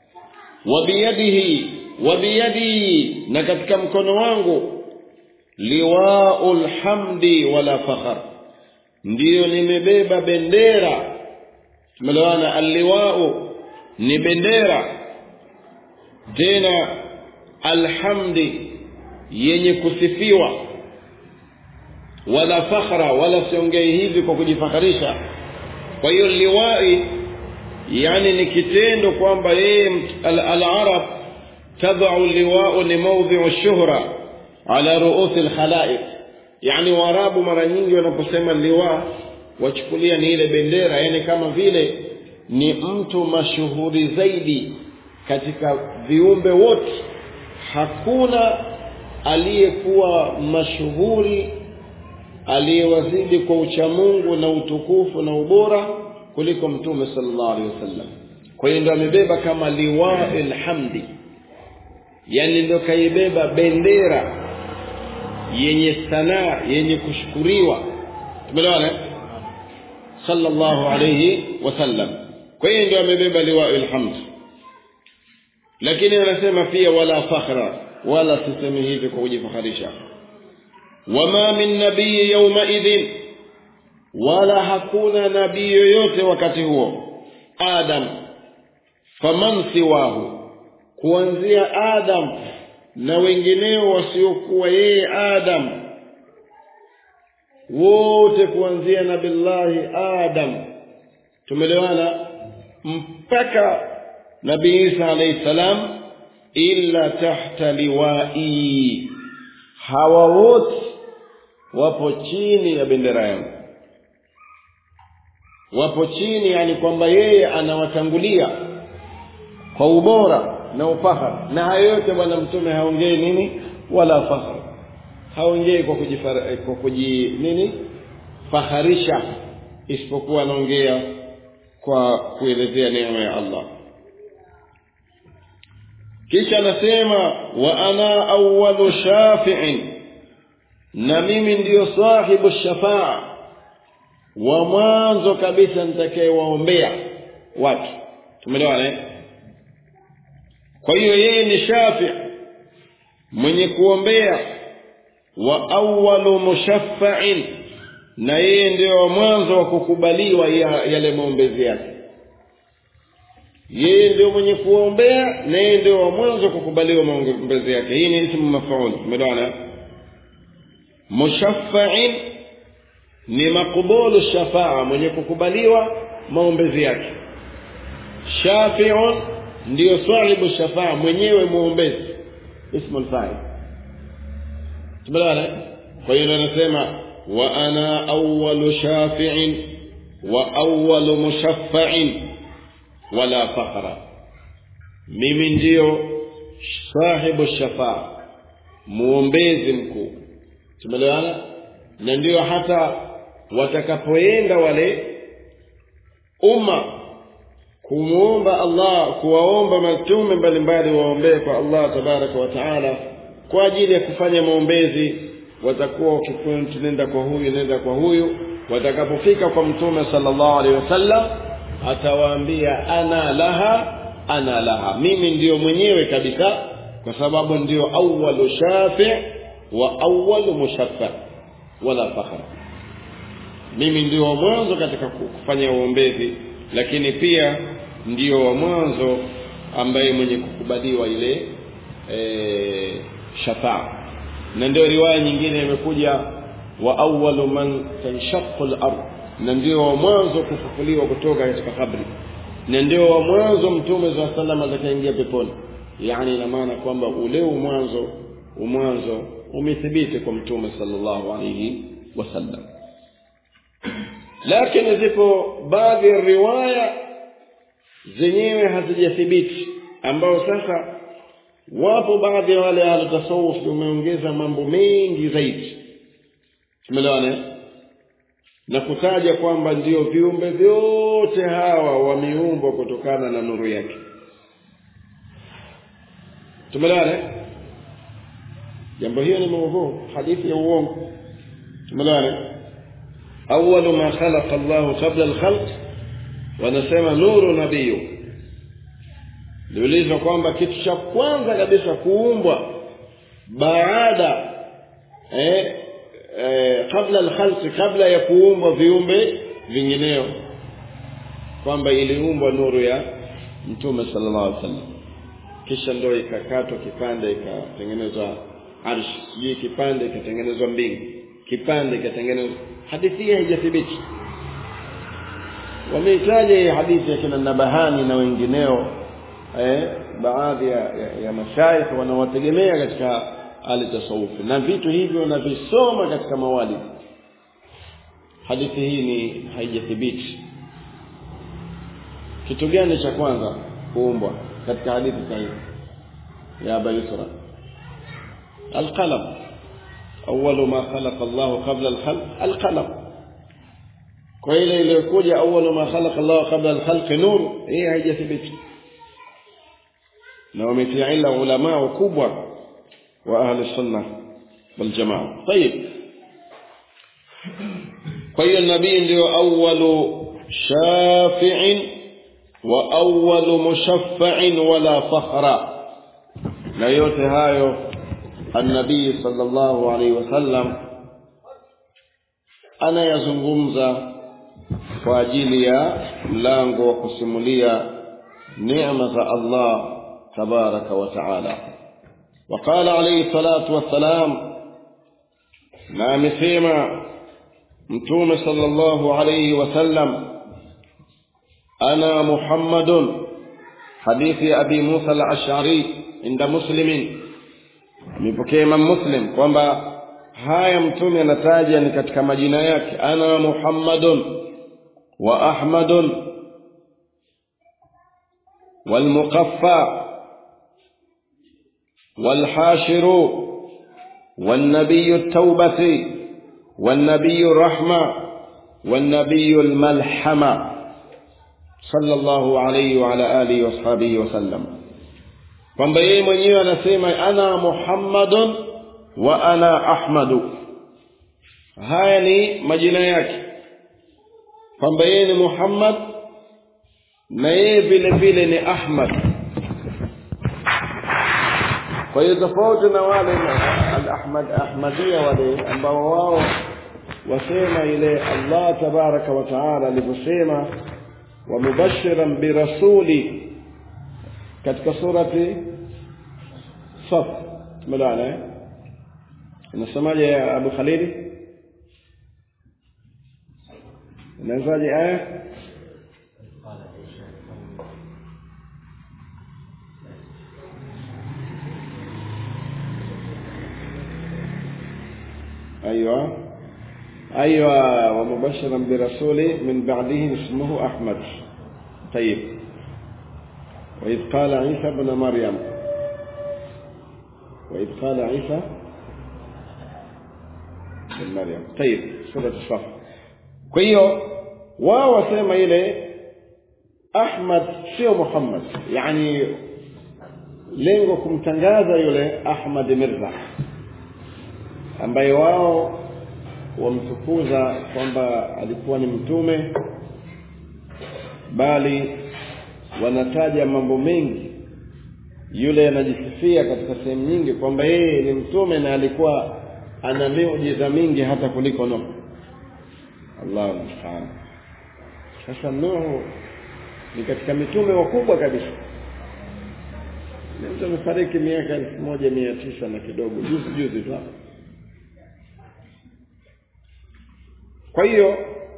وبيدي na katika mkono wangu liwaul hamdi wala fakhar, ndio nimebeba bendera. Tumeelewana? Alliwau ni bendera, tena alhamdi yenye kusifiwa, wala fakhra, wala siongei hivi kwa kujifakharisha. Kwa hiyo liwai yani ni kitendo kwamba yeye al-arab tad'u liwa'u li mawdhi'u ash-shuhra ala ru'us al-khalaiq. Yani warabu mara nyingi wanaposema liwa wachukulia ni ile bendera, yani kama vile ni mtu mashuhuri zaidi katika viumbe wote. Hakuna aliyekuwa mashuhuri aliyewazidi kwa uchamungu na utukufu na ubora kuliko mtume sallallahu alaihi wasallam. Kwa hiyo ndio amebeba kama liwa'il hamdi, yani ndio kaibeba bendera yenye sanaa, yenye kushukuriwa. Tumeelewana? Sallallahu alaihi wasallam. Kwa hiyo ndio amebeba liwa'il hamd. Lakini anasema pia wala fakhra, wala sisemi hivi kwa kujifakharisha. Wama min nabii yawma idhin, wala hakuna nabii yoyote wakati huo. Adam faman siwahu, kuanzia Adam na wengineo wasiokuwa yeye Adam, wote kuanzia nabillahi Adam, tumeelewana, mpaka Nabii Isa alayhi salam, illa tahta liwa'i, hawa wote wapo chini ya bendera yangu. Wapo chini, yani kwamba yeye anawatangulia kwa ubora na ufahari. Na hayo yote bwana mtume haongei nini wala fahari, haongei kwa faharisha, isipokuwa anaongea kwa kuelezea neema ya Allah. Kisha anasema wa ana awwalu shafi'in, na mimi ndio sahibu shafa'a, wa mwanzo kabisa nitakayewaombea watu. Tumeelewana? Kwa hiyo yeye ni shafi', mwenye kuombea, wa awwalu mushaffa'in, na yeye ndio mwanzo wa kukubaliwa yale maombezi yake. Yeye ndio mwenye kuombea na yeye ndio mwanzo kukubaliwa maombezi yake. Hii ni ismu maf'ul. Tumeelewana? Mushaffa'in ni makubulu shafa'a, mwenye kukubaliwa maombezi yake. Shafi'un ndio sahibu shafa'a, mwenyewe muombezi, ismu al-fa'il. Tumeelewana? Kwa hiyo anasema wa ana awwalu shafi'in wa awwalu mushaffa'in wala fakhra, mimi ndio sahibu shafa'a, muombezi mkuu. Tumeelewana? Na ndio hata watakapoenda wale umma kumuomba Allah, kuwaomba mitume mbalimbali waombee kwa Allah tabaraka wa taala kwa ajili ya kufanya maombezi, watakuwa tunaenda kwa huyu, nenda kwa huyu. Watakapofika kwa mtume sallallahu alaihi wasallam, atawaambia ana laha, mimi ndio mwenyewe kabisa, kwa sababu ndio awwalu shafi' wa awwalu mushaffa' wala fakhra. Mimi ndio wa mwanzo katika kufanya uombezi, lakini pia ndio wa mwanzo ambaye mwenye kukubaliwa ile shafa'a. na ndio riwaya nyingine imekuja wa awwalu man tanshaqqa al-ard, na ndio mwanzo kufufuliwa kutoka katika kabri, na ndio mwanzo mtume za salama zakaingia peponi. Yani ina maana kwamba ule mwanzo umethibiti kwa mtume sallallahu alayhi wasallam. Lakini zipo baadhi ya riwaya zenyewe hazijathibiti, ambao sasa wapo baadhi ya wale al-tasawuf wameongeza mambo mengi zaidi, tumeelewana, na kutaja kwamba ndio viumbe vyote hawa wameumbwa kutokana na nuru yake. Tumeelewana? Jambo hilo ni mauvu, hadithi ya uongo. Tumeelewana? Awwalu ma khalaqa Allahu qabla al-khalq, wanasema nuru nabiyu. Liulizwa kwamba kitu cha kwanza kabisa kuumbwa baada kabla al-khalq, kabla ya kuumbwa viumbe vingineo, kwamba iliumbwa nuru ya mtume sallallahu alaihi wasallam, kisha ndio ikakatwa kipande ikatengenezwa arshi, kipande ikatengenezwa mbingu, kipande ikatengenezwa. Hadithi hii haijathibiti. Wameitaja hadithi ya kina Nabahani na wengineo, baadhi ya mashaikh wanawategemea katika al-tasawuf, na vitu hivyo wanavisoma katika mawali. Hadithi hii ni haijathibiti. Kitu gani cha kwanza kuumbwa katika hadithi sahihi ya Abu Yusra? Al-qalam. Awwalu ma khalaqa Allahu qabla al-khalq al-qalam. Kwa ile iliyokuja awwalu ma khalaqa Allahu qabla al-khalq nur, hii haijathibiti. Na wametia ila ulama wakubwa wa ahli sunna wal jamaa. Tayeb, kwa hiyo nabii ndio awwalu shafi'in wa awwalu mushaffa'in wala fakhra, na yote hayo النبي صلى الله عليه وسلم anayazungumza kwa ajili ya mlango wa kusimulia neema za Allah tabaraka wa taala. وقال عليه الصلاة والسلام, na amesema mtume sallallahu alayhi wasallam, ana Muhammadun, hadithi ya Abi Musa al-Ash'ari inda Muslimin, nipokea Imam Muslim kwamba haya mtume anataja ni katika majina yake, ana Muhammadun wa Ahmadun wal Muqaffa wal Hashiru wan Nabiyyu at-Tawbati wan Nabiyyu ar-Rahma wan Nabiyyu al-Malhama sallallahu alayhi wa ala alihi wa sahbihi wa sallam. Kwamba yeye mwenyewe anasema ana Muhammadun wa ana Ahmadu. Haya ni majina yake, kwamba yeye ni Muhammad na yeye vile vile ni Ahmad. Kwa hiyo tofauti na wale Ahmadiyya wale ambao wao wasema ile Allah tabaraka wa taala alivyosema wa mubashiran bi rasuli katika surati Saf, tumeelewana inasemaje ya Abu Khalili? Inaanzaje aya? ايوه ومبشرا برسول من بعده اسمه احمد. طيب، وإذ قال عيسى ابن مريم، وإذ قال عيسى ابن مريم. طيب، سورة الصف. kwa hiyo wao wasema ile Ahmad sio Muhammad, yani lengo kumtangaza yule Ahmad Mirza ambaye wao wamtukuza kwamba alikuwa ni mtume, bali wanataja mambo mengi. Yule anajisifia katika sehemu nyingi kwamba yeye ni mtume na alikuwa ana miujiza mingi hata kuliko Nuh. Allahu musta'an. Sasa Nuh ni katika mitume wakubwa kabisa. Mtu amefariki miaka 1900 na kidogo, juzi tu. Kwa hiyo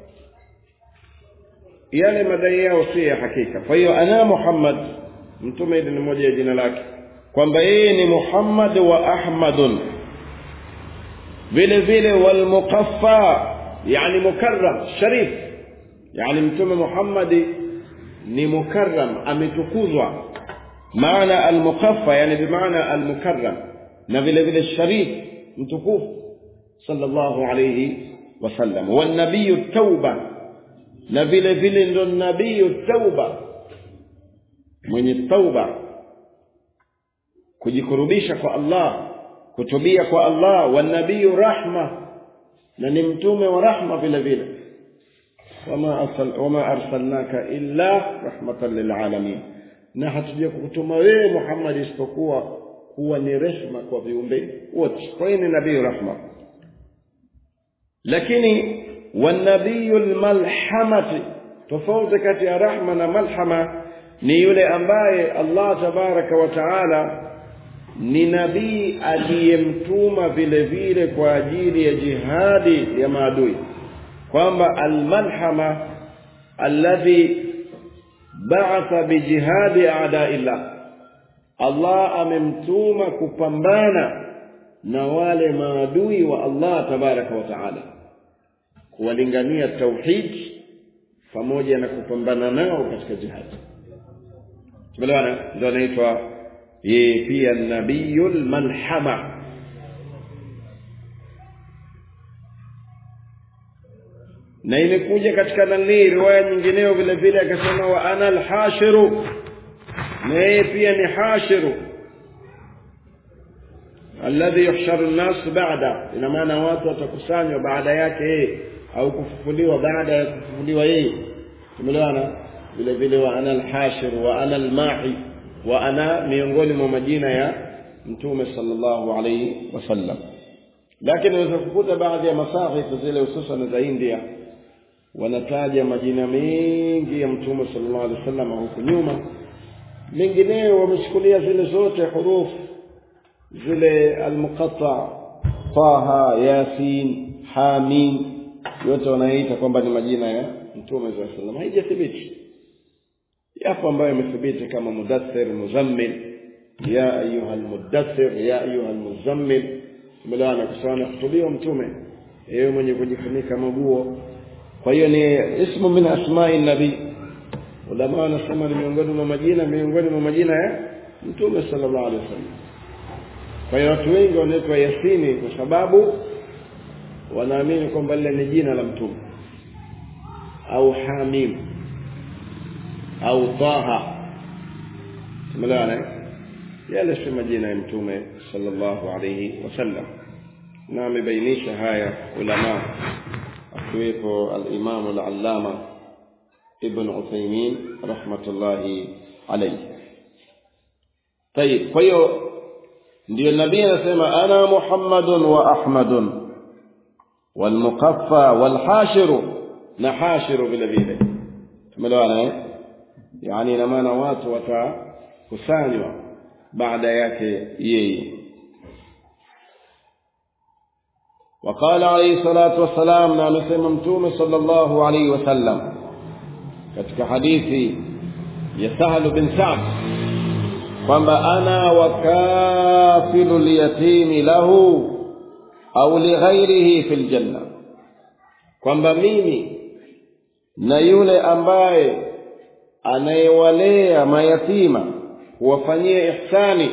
yale madai yao si ya hakika. Kwa hiyo ana Muhammad, mtume ni mmoja ya jina lake, kwamba yeye ni Muhammad wa Ahmadun. Vile vile wal muqaffa, yani mukarram sharif, yani mtume Muhammad ni mukarram, ametukuzwa. Maana al muqaffa yani bimaana al mukarram, na vile vile sharif, mtukufu sallallahu alayhi wasallam. Wa nabii tauba, na vile vile ndo nabii tauba, mwenye tauba, kujikurubisha kwa Allah, kutubia kwa Allah. Wa nabii rahma, na ni mtume wa rahma vile vile. Wama arsalnaka illa rahmatan lil alamin, na hatuja kukutuma wewe Muhammad isipokuwa kuwa ni rehema kwa viumbe wote. Kwa hiyo ni nabii rahma. Lakini wanabiyul malhamati, tofauti kati ya rahma na malhama ni yule ambaye Allah tabaraka wa taala ni nabii aliyemtuma vile vile kwa ajili ya jihadi ya maadui, kwamba almalhama alladhi ba'atha bijihadi a'da'illah, Allah amemtuma kupambana na wale maadui wa Allah tabaraka wa taala, kuwalingania tauhid pamoja na kupambana nao katika jihad. Tumeelewana? Ndio anaitwa yeye pia nabiyul malhama. Na imekuja katika nani riwaya nyingineo vile vile akasema wa ana al-hashiru, na yeye pia ni hashiru alladhi yuhsharu an-nas ba'da, ina maana watu watakusanywa baada yake yeye, au kufufuliwa baada ya kufufuliwa yeye. Tumeelewana? Vile vile wa ana al-hashir wa ana al-ma'i, wa ana miongoni mwa majina ya mtume sallallahu alayhi wasallam. Lakini unaweza kukuta baadhi ya masahif zile hususan za India wanataja majina mengi ya mtume sallallahu alayhi wasallam huko nyuma, mengineo wameshukulia zile zote hurufu zile al-muqatta, Taha, Yasin, Hamim, yote wanaita kwamba ni majina ya mtume sallallahu alayhi wasallam. Haijathibiti. Yapo ambayo imethibiti kama mudaththir, muzammil, ya ayuha al-mudaththir, ya ayuha al-muzammil. Tumeelewana? Kusana kutubiwa mtume, yeye mwenye kujifunika maguo. Kwa hiyo ni ismu min asma'i nabii. Ulama wanasema ni miongoni mwa majina ya mtume sallallahu alaihi wasallam. Kwa hiyo watu wengi wanaitwa Yasini kwa sababu wanaamini kwamba lile ni jina la mtume, au Hamim au Taha. Tumeelewana? Yale si majina ya mtume sallallahu alayhi wasallam. Na amebainisha haya ulama, akiwepo al-Imam al-Allama Ibn Uthaymeen rahmatullahi alayhi. Tayeb, kwa hiyo ndio nabii anasema ana Muhammadun wa Ahmadun wal muqaffa wal hashiru, na hashiru vile vile. Tumeelewana? Yani ina maana watu watakusanywa baada yake yeye. وقال عليه الصلاة والسلام، na amesema mtume sallallahu alayhi wasallam katika hadithi ya Sahal bin Sa'd kwamba ana wakafilu liyatimi lahu au lighairihi fil janna, kwamba mimi na yule ambaye anayewalea mayatima huwafanyia ihsani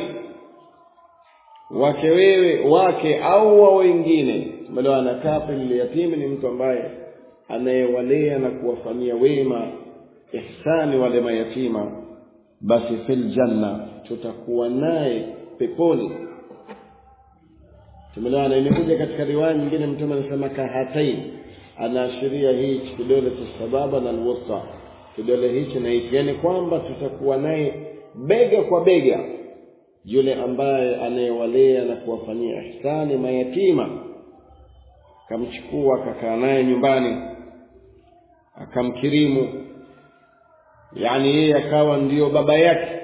wake au wa wengine. Tumeelewana? Kafil yatimi ni mtu ambaye anayewalea na kuwafanyia wema ihsani wale mayatima, basi fil janna, tutakuwa naye peponi. Tumeelewana? Imekuja katika riwaya nyingine mtume anasema kahatain, anaashiria hii kidole cha sababa na alwusta, kidole hichi na hiki, yani kwamba tutakuwa naye bega kwa bega yule ambaye anayewalea na kuwafanyia ihsani mayatima, akamchukua akakaa naye nyumbani akamkirimu, yani yeye akawa ndio baba yake,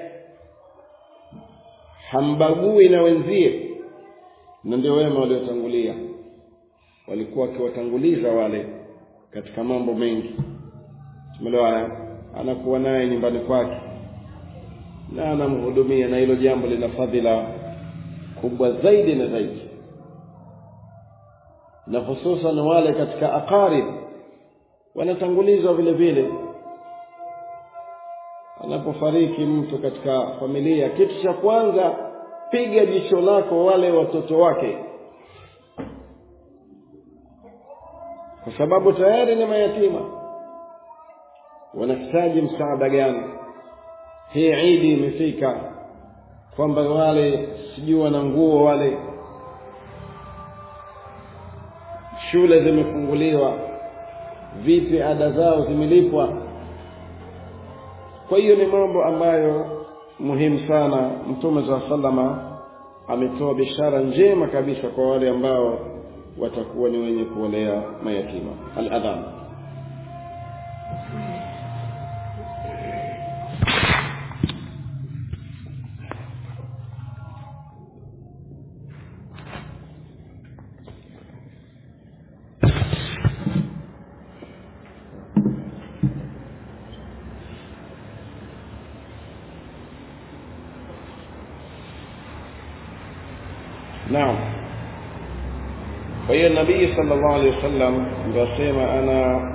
hambagui na wenzie. Na ndio wema waliotangulia walikuwa wakiwatanguliza wale katika mambo mengi. Tumeelewana? Anakuwa naye nyumbani kwake na anamhudumia, na hilo jambo lina fadhila kubwa zaidi na zaidi, na hususan wale katika aqarib wanatangulizwa vile vile. Anapofariki mtu katika familia, kitu cha kwanza piga jicho lako wale watoto wake, kwa sababu tayari ni mayatima. Wanahitaji msaada gani? Hii Eid imefika, kwamba wale sijui wana nguo, wale shule zimefunguliwa, vipi ada zao zimelipwa. Kwa hiyo ni mambo ambayo muhimu sana. Mtume sallama ametoa bishara njema kabisa kwa wale ambao watakuwa ni wenye kuolea mayatima. Al-adhan. نعم. فهي النبي صلى الله عليه وسلم بسيما أنا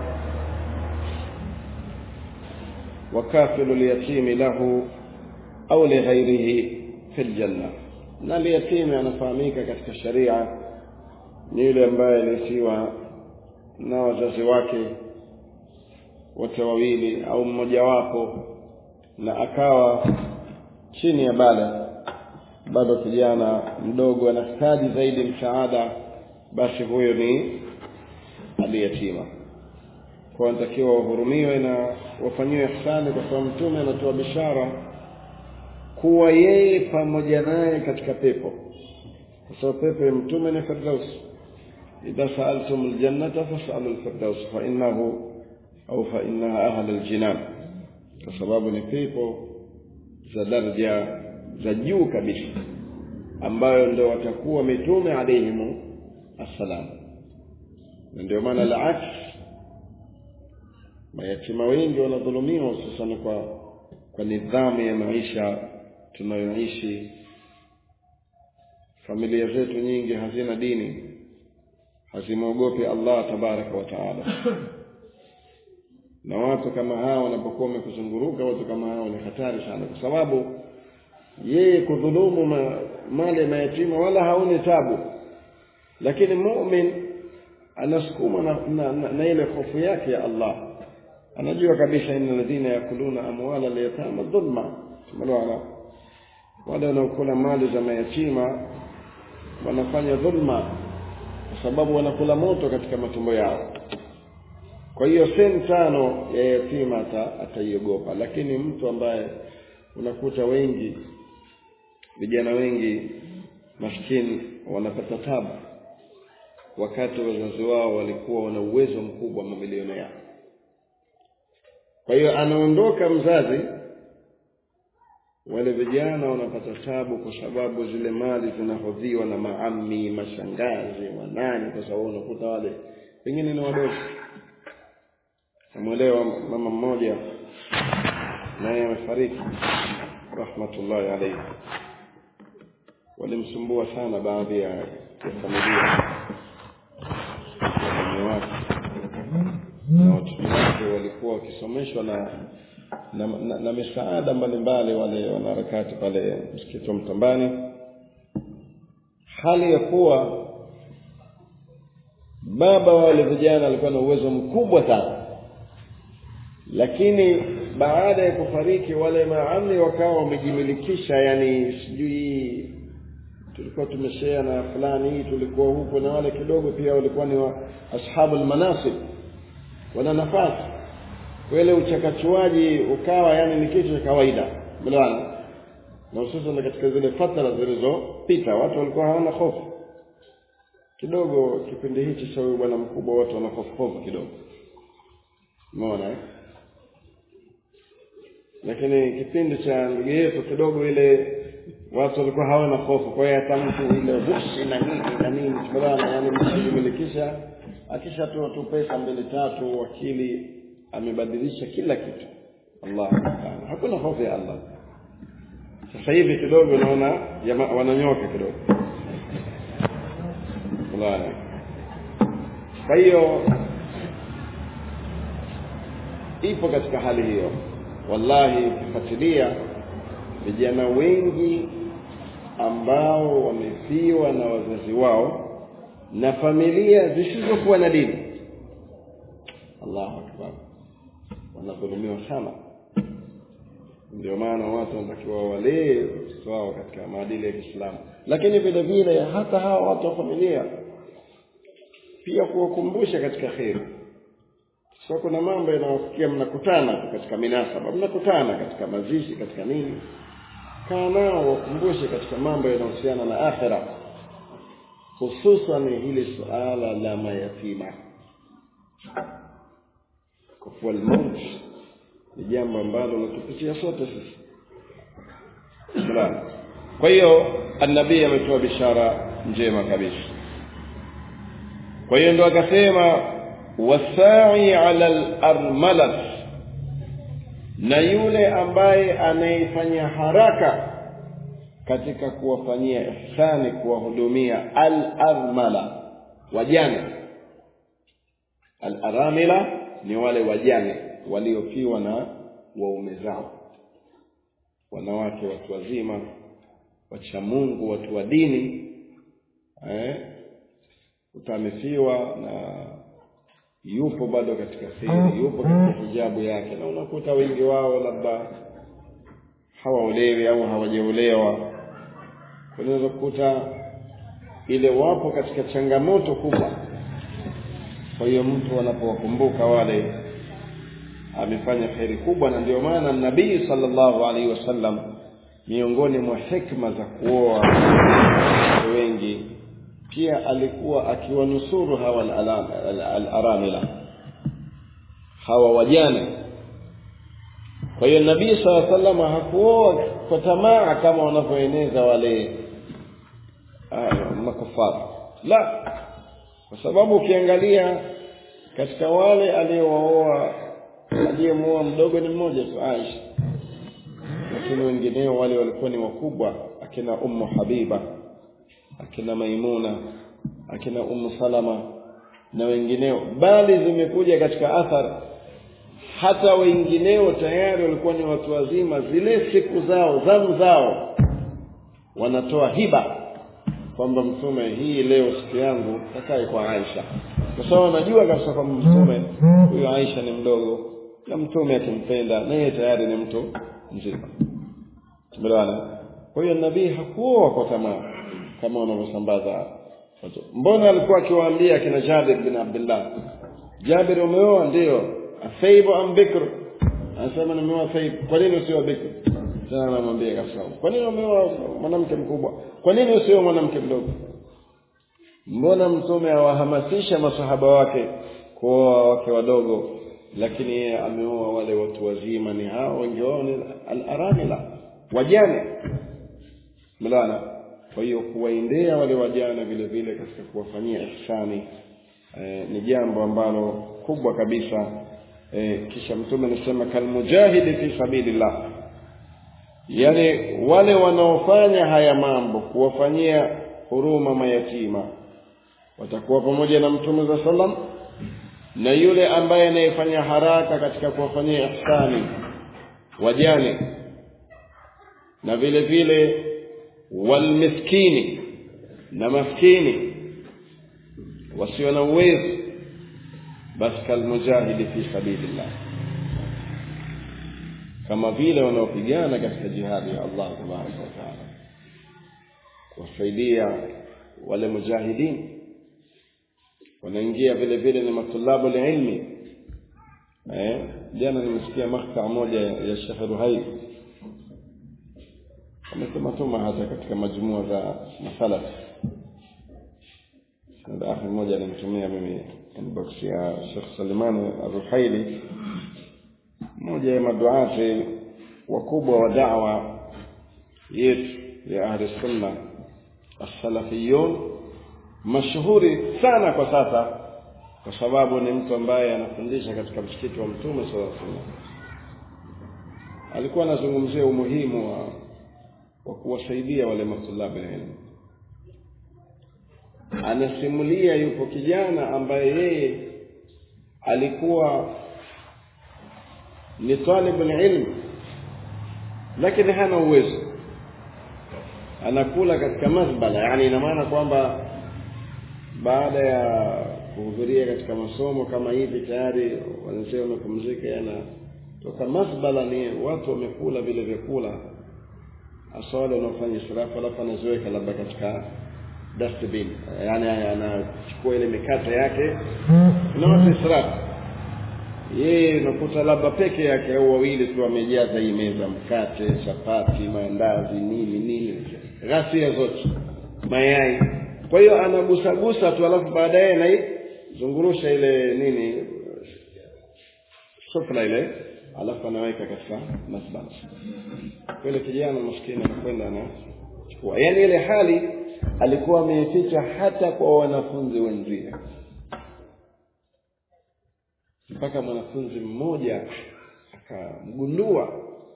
وكافل اليتيم له أو لغيره في الجنة. na اليتيم anafahamika katika sharia ni yule ambaye alisiwa na wazazi wake wote wawili au mmoja wapo, na akawa chini ya bado kijana mdogo anahitaji zaidi msaada, basi huyo ni aliyatima. Kwa natakiwa wahurumiwe na wafanyiwe ihsani, kwa sababu Mtume anatoa bishara kuwa yeye pamoja naye katika pepo. Kwa sababu pepo ya Mtume ni Firdaus. idha sa'altum aljannata fas'alu alfirdaus fa innahu au fa innaha ahlul jinan, kwa sababu ni pepo za daraja za juu kabisa, ambayo ndio watakuwa mitume alayhimu assalam. Ndio maana al-aks, mayatima wengi wanadhulumiwa, hususan kwa nidhamu ya maisha tunayoishi. Familia zetu nyingi hazina dini, hazimwogopi Allah tabaraka wa taala. Na watu kama hao wanapokuwa wamekuzunguruka, watu kama hao ni hatari sana, kwa sababu yeye kudhulumu mali ya mayatima wala haoni tabu, lakini mu'min anasukuma na ile hofu yake ya Allah. Anajua kabisa innal ladhina yakuluna amwala al-yatama dhulma, wale wanaokula mali za mayatima wanafanya dhulma, kwa sababu wanakula moto katika matumbo yao. Kwa hiyo senti tano ya yatima ataiogopa. Lakini mtu ambaye unakuta wengi, vijana wengi maskini wanapata tabu, wakati wazazi wao walikuwa wana uwezo mkubwa, mamilioni yao. Kwa hiyo anaondoka mzazi, wale vijana wanapata tabu, kwa sababu zile mali zinahodhiwa na maami, mashangazi, wanani, kwa sababu unakuta wale pengine ni wadogo. Namuelewa mama mmoja naye amefariki rahmatullahi alayhi. Walimsumbua sana baadhi ya familia na watoto wake walikuwa wakisomeshwa na misaada mbalimbali, wale wanaharakati pale msikiti wa Mtambani. Hali ya kuwa baba wale vijana alikuwa na uwezo mkubwa sana, lakini baada ya kufariki wale maami wakawa wamejimilikisha, yani sijui tulikuwa tumeshare na fulani, tulikuwa huko, na wale kidogo pia walikuwa ni ashabul manasib, wana nafasi. Wale uchakachuaji ukawa yani ni kitu cha kawaida bwana, na hususan katika zile fatara zilizopita watu walikuwa hawana hofu kidogo. Kipindi hichi cha huyu bwana mkubwa watu wana hofu kidogo, umeona Lakini kipindi cha ndugu yetu kidogo ile watu walikuwa hawana hofu. Kwa hiyo hata mtu ile rushi na nini bwana, yani mshimilikisha akishatoa tu pesa 2-3 wakili amebadilisha kila kitu. Allah ta'ala, hakuna hofu ya Allah. Sasa hivi kidogo unaona jamaa wananyoka kidogo. Wallahi. Kwa hiyo ipo katika hali hiyo. Wallahi kufuatilia vijana wengi ambao wamefiwa na wazazi wao na familia zisizokuwa na dini. Allahu akbar. Wanadhulumiwa sana. Ndio maana watu wanatakiwa walee watoto wao katika maadili ya Kiislamu. Lakini vile vile hata hawa watu wa familia pia kuwakumbusha katika khair. Sasa kuna mambo yanayofikia mnakutana katika minasaba, mnakutana katika mazishi, katika nini? Kaa nao wakumbushe katika mambo yanayohusiana na akhera, hususan hili suala la mayatima. Kwa maut ni jambo ambalo linatupitia sote sisi. Kwa hiyo an-nabii ametoa bishara njema kabisa. Kwa hiyo ndo akasema wasa'i 'ala al-armalat, na yule ambaye anayefanya haraka katika kuwafanyia ihsani, kuwahudumia al-armala, wajane. Al-aramila ni wale wajane waliofiwa na waume zao, wanawake watu wazima, wacha Mungu, watu wa dini, utamefiwa na yupo bado katika kheri, yupo katika hijabu yake, na unakuta wengi wao labda hawaolewi au hawajaolewa. Unaweza kukuta ile wapo katika changamoto kubwa. Kwa hiyo mtu anapowakumbuka wale amefanya kheri kubwa. Na ndio maana Nabii sallallahu alaihi wasallam miongoni mwa hikma za kuoa wengi pia alikuwa akiwanusuru hawa al-aramila, hawa wajane. Kwa hiyo Nabii sallallahu alaihi wasallam hakuoa kwa tamaa kama wanavyoeneza wale makafara, la, kwa sababu ukiangalia katika wale aliowaoa, aliyemuoa mdogo ni mmoja tu, Aisha, lakini wengineo wale walikuwa ni wakubwa, akina Ummu Habiba, akina Maimuna, akina Ummu Salama na wengineo. Bali zimekuja katika athari hata wengineo tayari walikuwa ni watu wazima, zile siku zao, zamu zao, wanatoa hiba kwamba Mtume, hii leo siku yangu takae kwa Aisha, kwa sababu wanajua kabisa kwamba Mtume huyo Aisha ni mdogo, na Mtume akimpenda na yeye tayari ni mtu mzima. Tumeelewana? Kwa hiyo Nabii hakuoa kwa tamaa kama wanavyosambaza watu. Mbona alikuwa akiwaambia kina Jabir bin Abdullah, Jabir umeoa? Ndio. Athaibu am bikr? Anasema nimeoa thaib. Kwa nini usioa bikr? Sasa anamwambia kabisa, kwa nini umeoa mwanamke mkubwa? Kwa nini usioa mwanamke mdogo? Mbona Mtume awahamasisha masahaba wake kuoa wake wadogo, lakini yeye ameoa wale watu wazima? Ni hao wengi wao ni al-aramila, wajane. Mlana. Kwa hiyo kuwaendea wale wajane vile vile katika kuwafanyia ihsani ni jambo ambalo kubwa kabisa. Kisha Mtume anasema kalmujahidi fi sabilillah, yani wale wanaofanya haya mambo, kuwafanyia huruma mayatima, watakuwa pamoja na Mtume za sallam. Na yule ambaye anayefanya haraka katika kuwafanyia ihsani wajane, na vile vile walmiskini, na maskini wasio na uwezo, basi kalmujahidi fi sabilillah, kama vile wanaopigana katika jihadi ya Allah tabaraka wa taala, kuwasaidia wale mujahidin. Wanaingia vile vile ni matulabu ilmi. Jana nimesikia makta moja ya Sheikh Ruhaib amesema tuma hata katika majumua za masalaf. Ndio akhi mmoja alinitumia mimi inbox ya Sheikh Salman Al-Ruhaili, mmoja ya maduati wakubwa wa da'wa yetu ya ahli sunna as-salafiyun, mashuhuri sana kwa sasa kwa sababu ni mtu ambaye anafundisha katika msikiti wa Mtume sallallahu alaihi wasallam. Alikuwa anazungumzia umuhimu wa kuwasaidia wale matulabu ilmu. Anasimulia yupo kijana ambaye yeye alikuwa ni talib ilmu lakini hana uwezo, anakula katika mazbala. Yani ina maana kwamba baada ya kuhudhuria katika masomo kama hivi tayari wanasema wamepumzika, toka mazbala ni watu wamekula vile vyakula aswali wanafanya israfu, alafu anaziweka labda katika dustbin. Yani anachukua ile mikate yake na israfu, yeye unakuta labda peke yake au wawili tu wamejaza hii meza, mkate, chapati, maandazi, nini ghasia zote, mayai. Kwa hiyo anagusa tu, alafu baadaye anaizungurusha ile sofra ile, alafu anaweka katika masbala. Yule kijana maskini anakwenda anachukua. Yani ile hali alikuwa ameficha hata kwa wanafunzi wenzake, mpaka mwanafunzi mmoja akamgundua.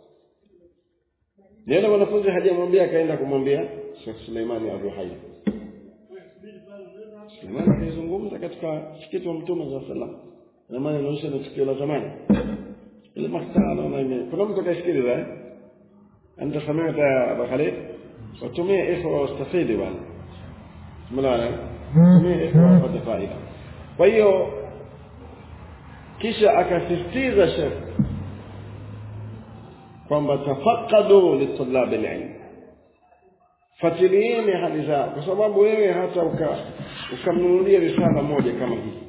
Yule mwanafunzi hajamwambia, akaenda kumwambia Sheikh Suleiman Abu Hayy. Suleiman alizungumza katika msikiti wa Mtume sallallahu alaihi wasallam, na maana inaonyesha ni tukio la zamani. Ile maktaba na kuna mtu kasikiliza anta sami'ta Abu Khalid, watumia ikhwa wastafidi bwana, mlaana tumia ikhwa wapate faida. Kwa hiyo kisha akasisitiza Sheikh kwamba tafaqadu litulab alilm, fatilieni hali zao, kwa sababu wewe hata ukamnunulia risala moja kama hii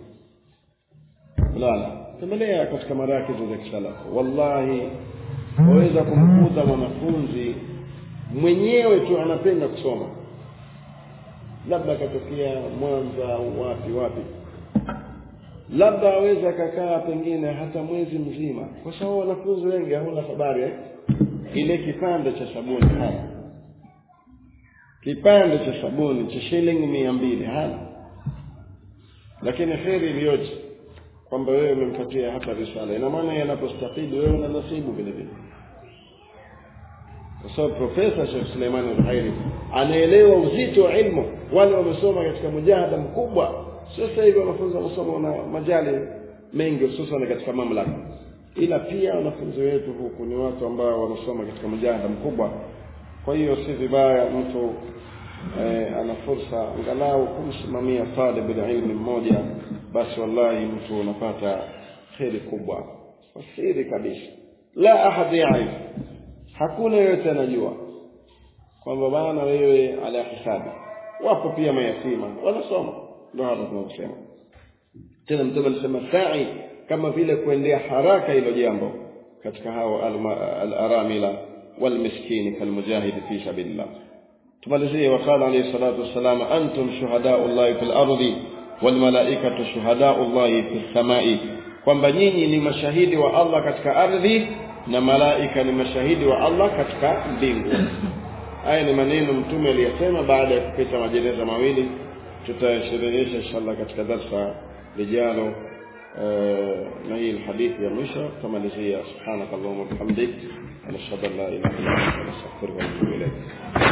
la tembelea katika marakizu za kisalafu, wallahi waweza kumkuta mwanafunzi mwenyewe tu anapenda kusoma, labda katokea Mwanza au wapi, labda aweza kakaa pengine hata mwezi mzima, kwa sababu wanafunzi wengi hawana habari ile kipande cha sabuni hapa, kipande cha sabuni cha shilingi 200 hana. Lakini kheri iliyoje kwamba wewe umempatia hata risala, ina maana yanapostafidi wewe una nasibu vile vile. So Profesa Sheikh Suleiman Al-Hayri anaelewa uzito wa ilmu. Wale wamesoma katika mujahada mkubwa, sasa hivi wanafunzi wanasoma na majali mengi hususan katika mamlaka, ila pia wanafunzi wetu huku ni watu ambao wanasoma katika mujahada mkubwa. Kwa hiyo si vibaya mtu ana fursa angalau kumsimamia talib ilmu mmoja, basi wallahi mtu unapata kheri kubwa, wasiri kabisa. La ahad yaif, hakuna yote anajua kwamba bana wewe ala hisabi. Wapo pia mayatima wanasoma, ndio hapo tunasema tena. Mtume alisema sa'i, kama vile kuendea haraka hilo jambo katika hao al-aramila wal miskini kal mujahid fi sabilillah. tumalizie wakala alayhi salatu wassalam, antum shuhada'u llahi fil ardi wal malaikatu shuhada'u llahi fis samai, kwamba nyinyi ni mashahidi wa Allah katika ardhi na malaika ni mashahidi wa Allah katika mbingu. Haya ni maneno mtume aliyosema baada ya kupita majeneza mawili. Tutasherehesha inshallah katika darasa lijalo na hii hadithi ya mwisho. Tumalizia subhanakallahumma wa bihamdik, nashhadu an la ilaha illa anta, astaghfiruka wa atubu ilayk.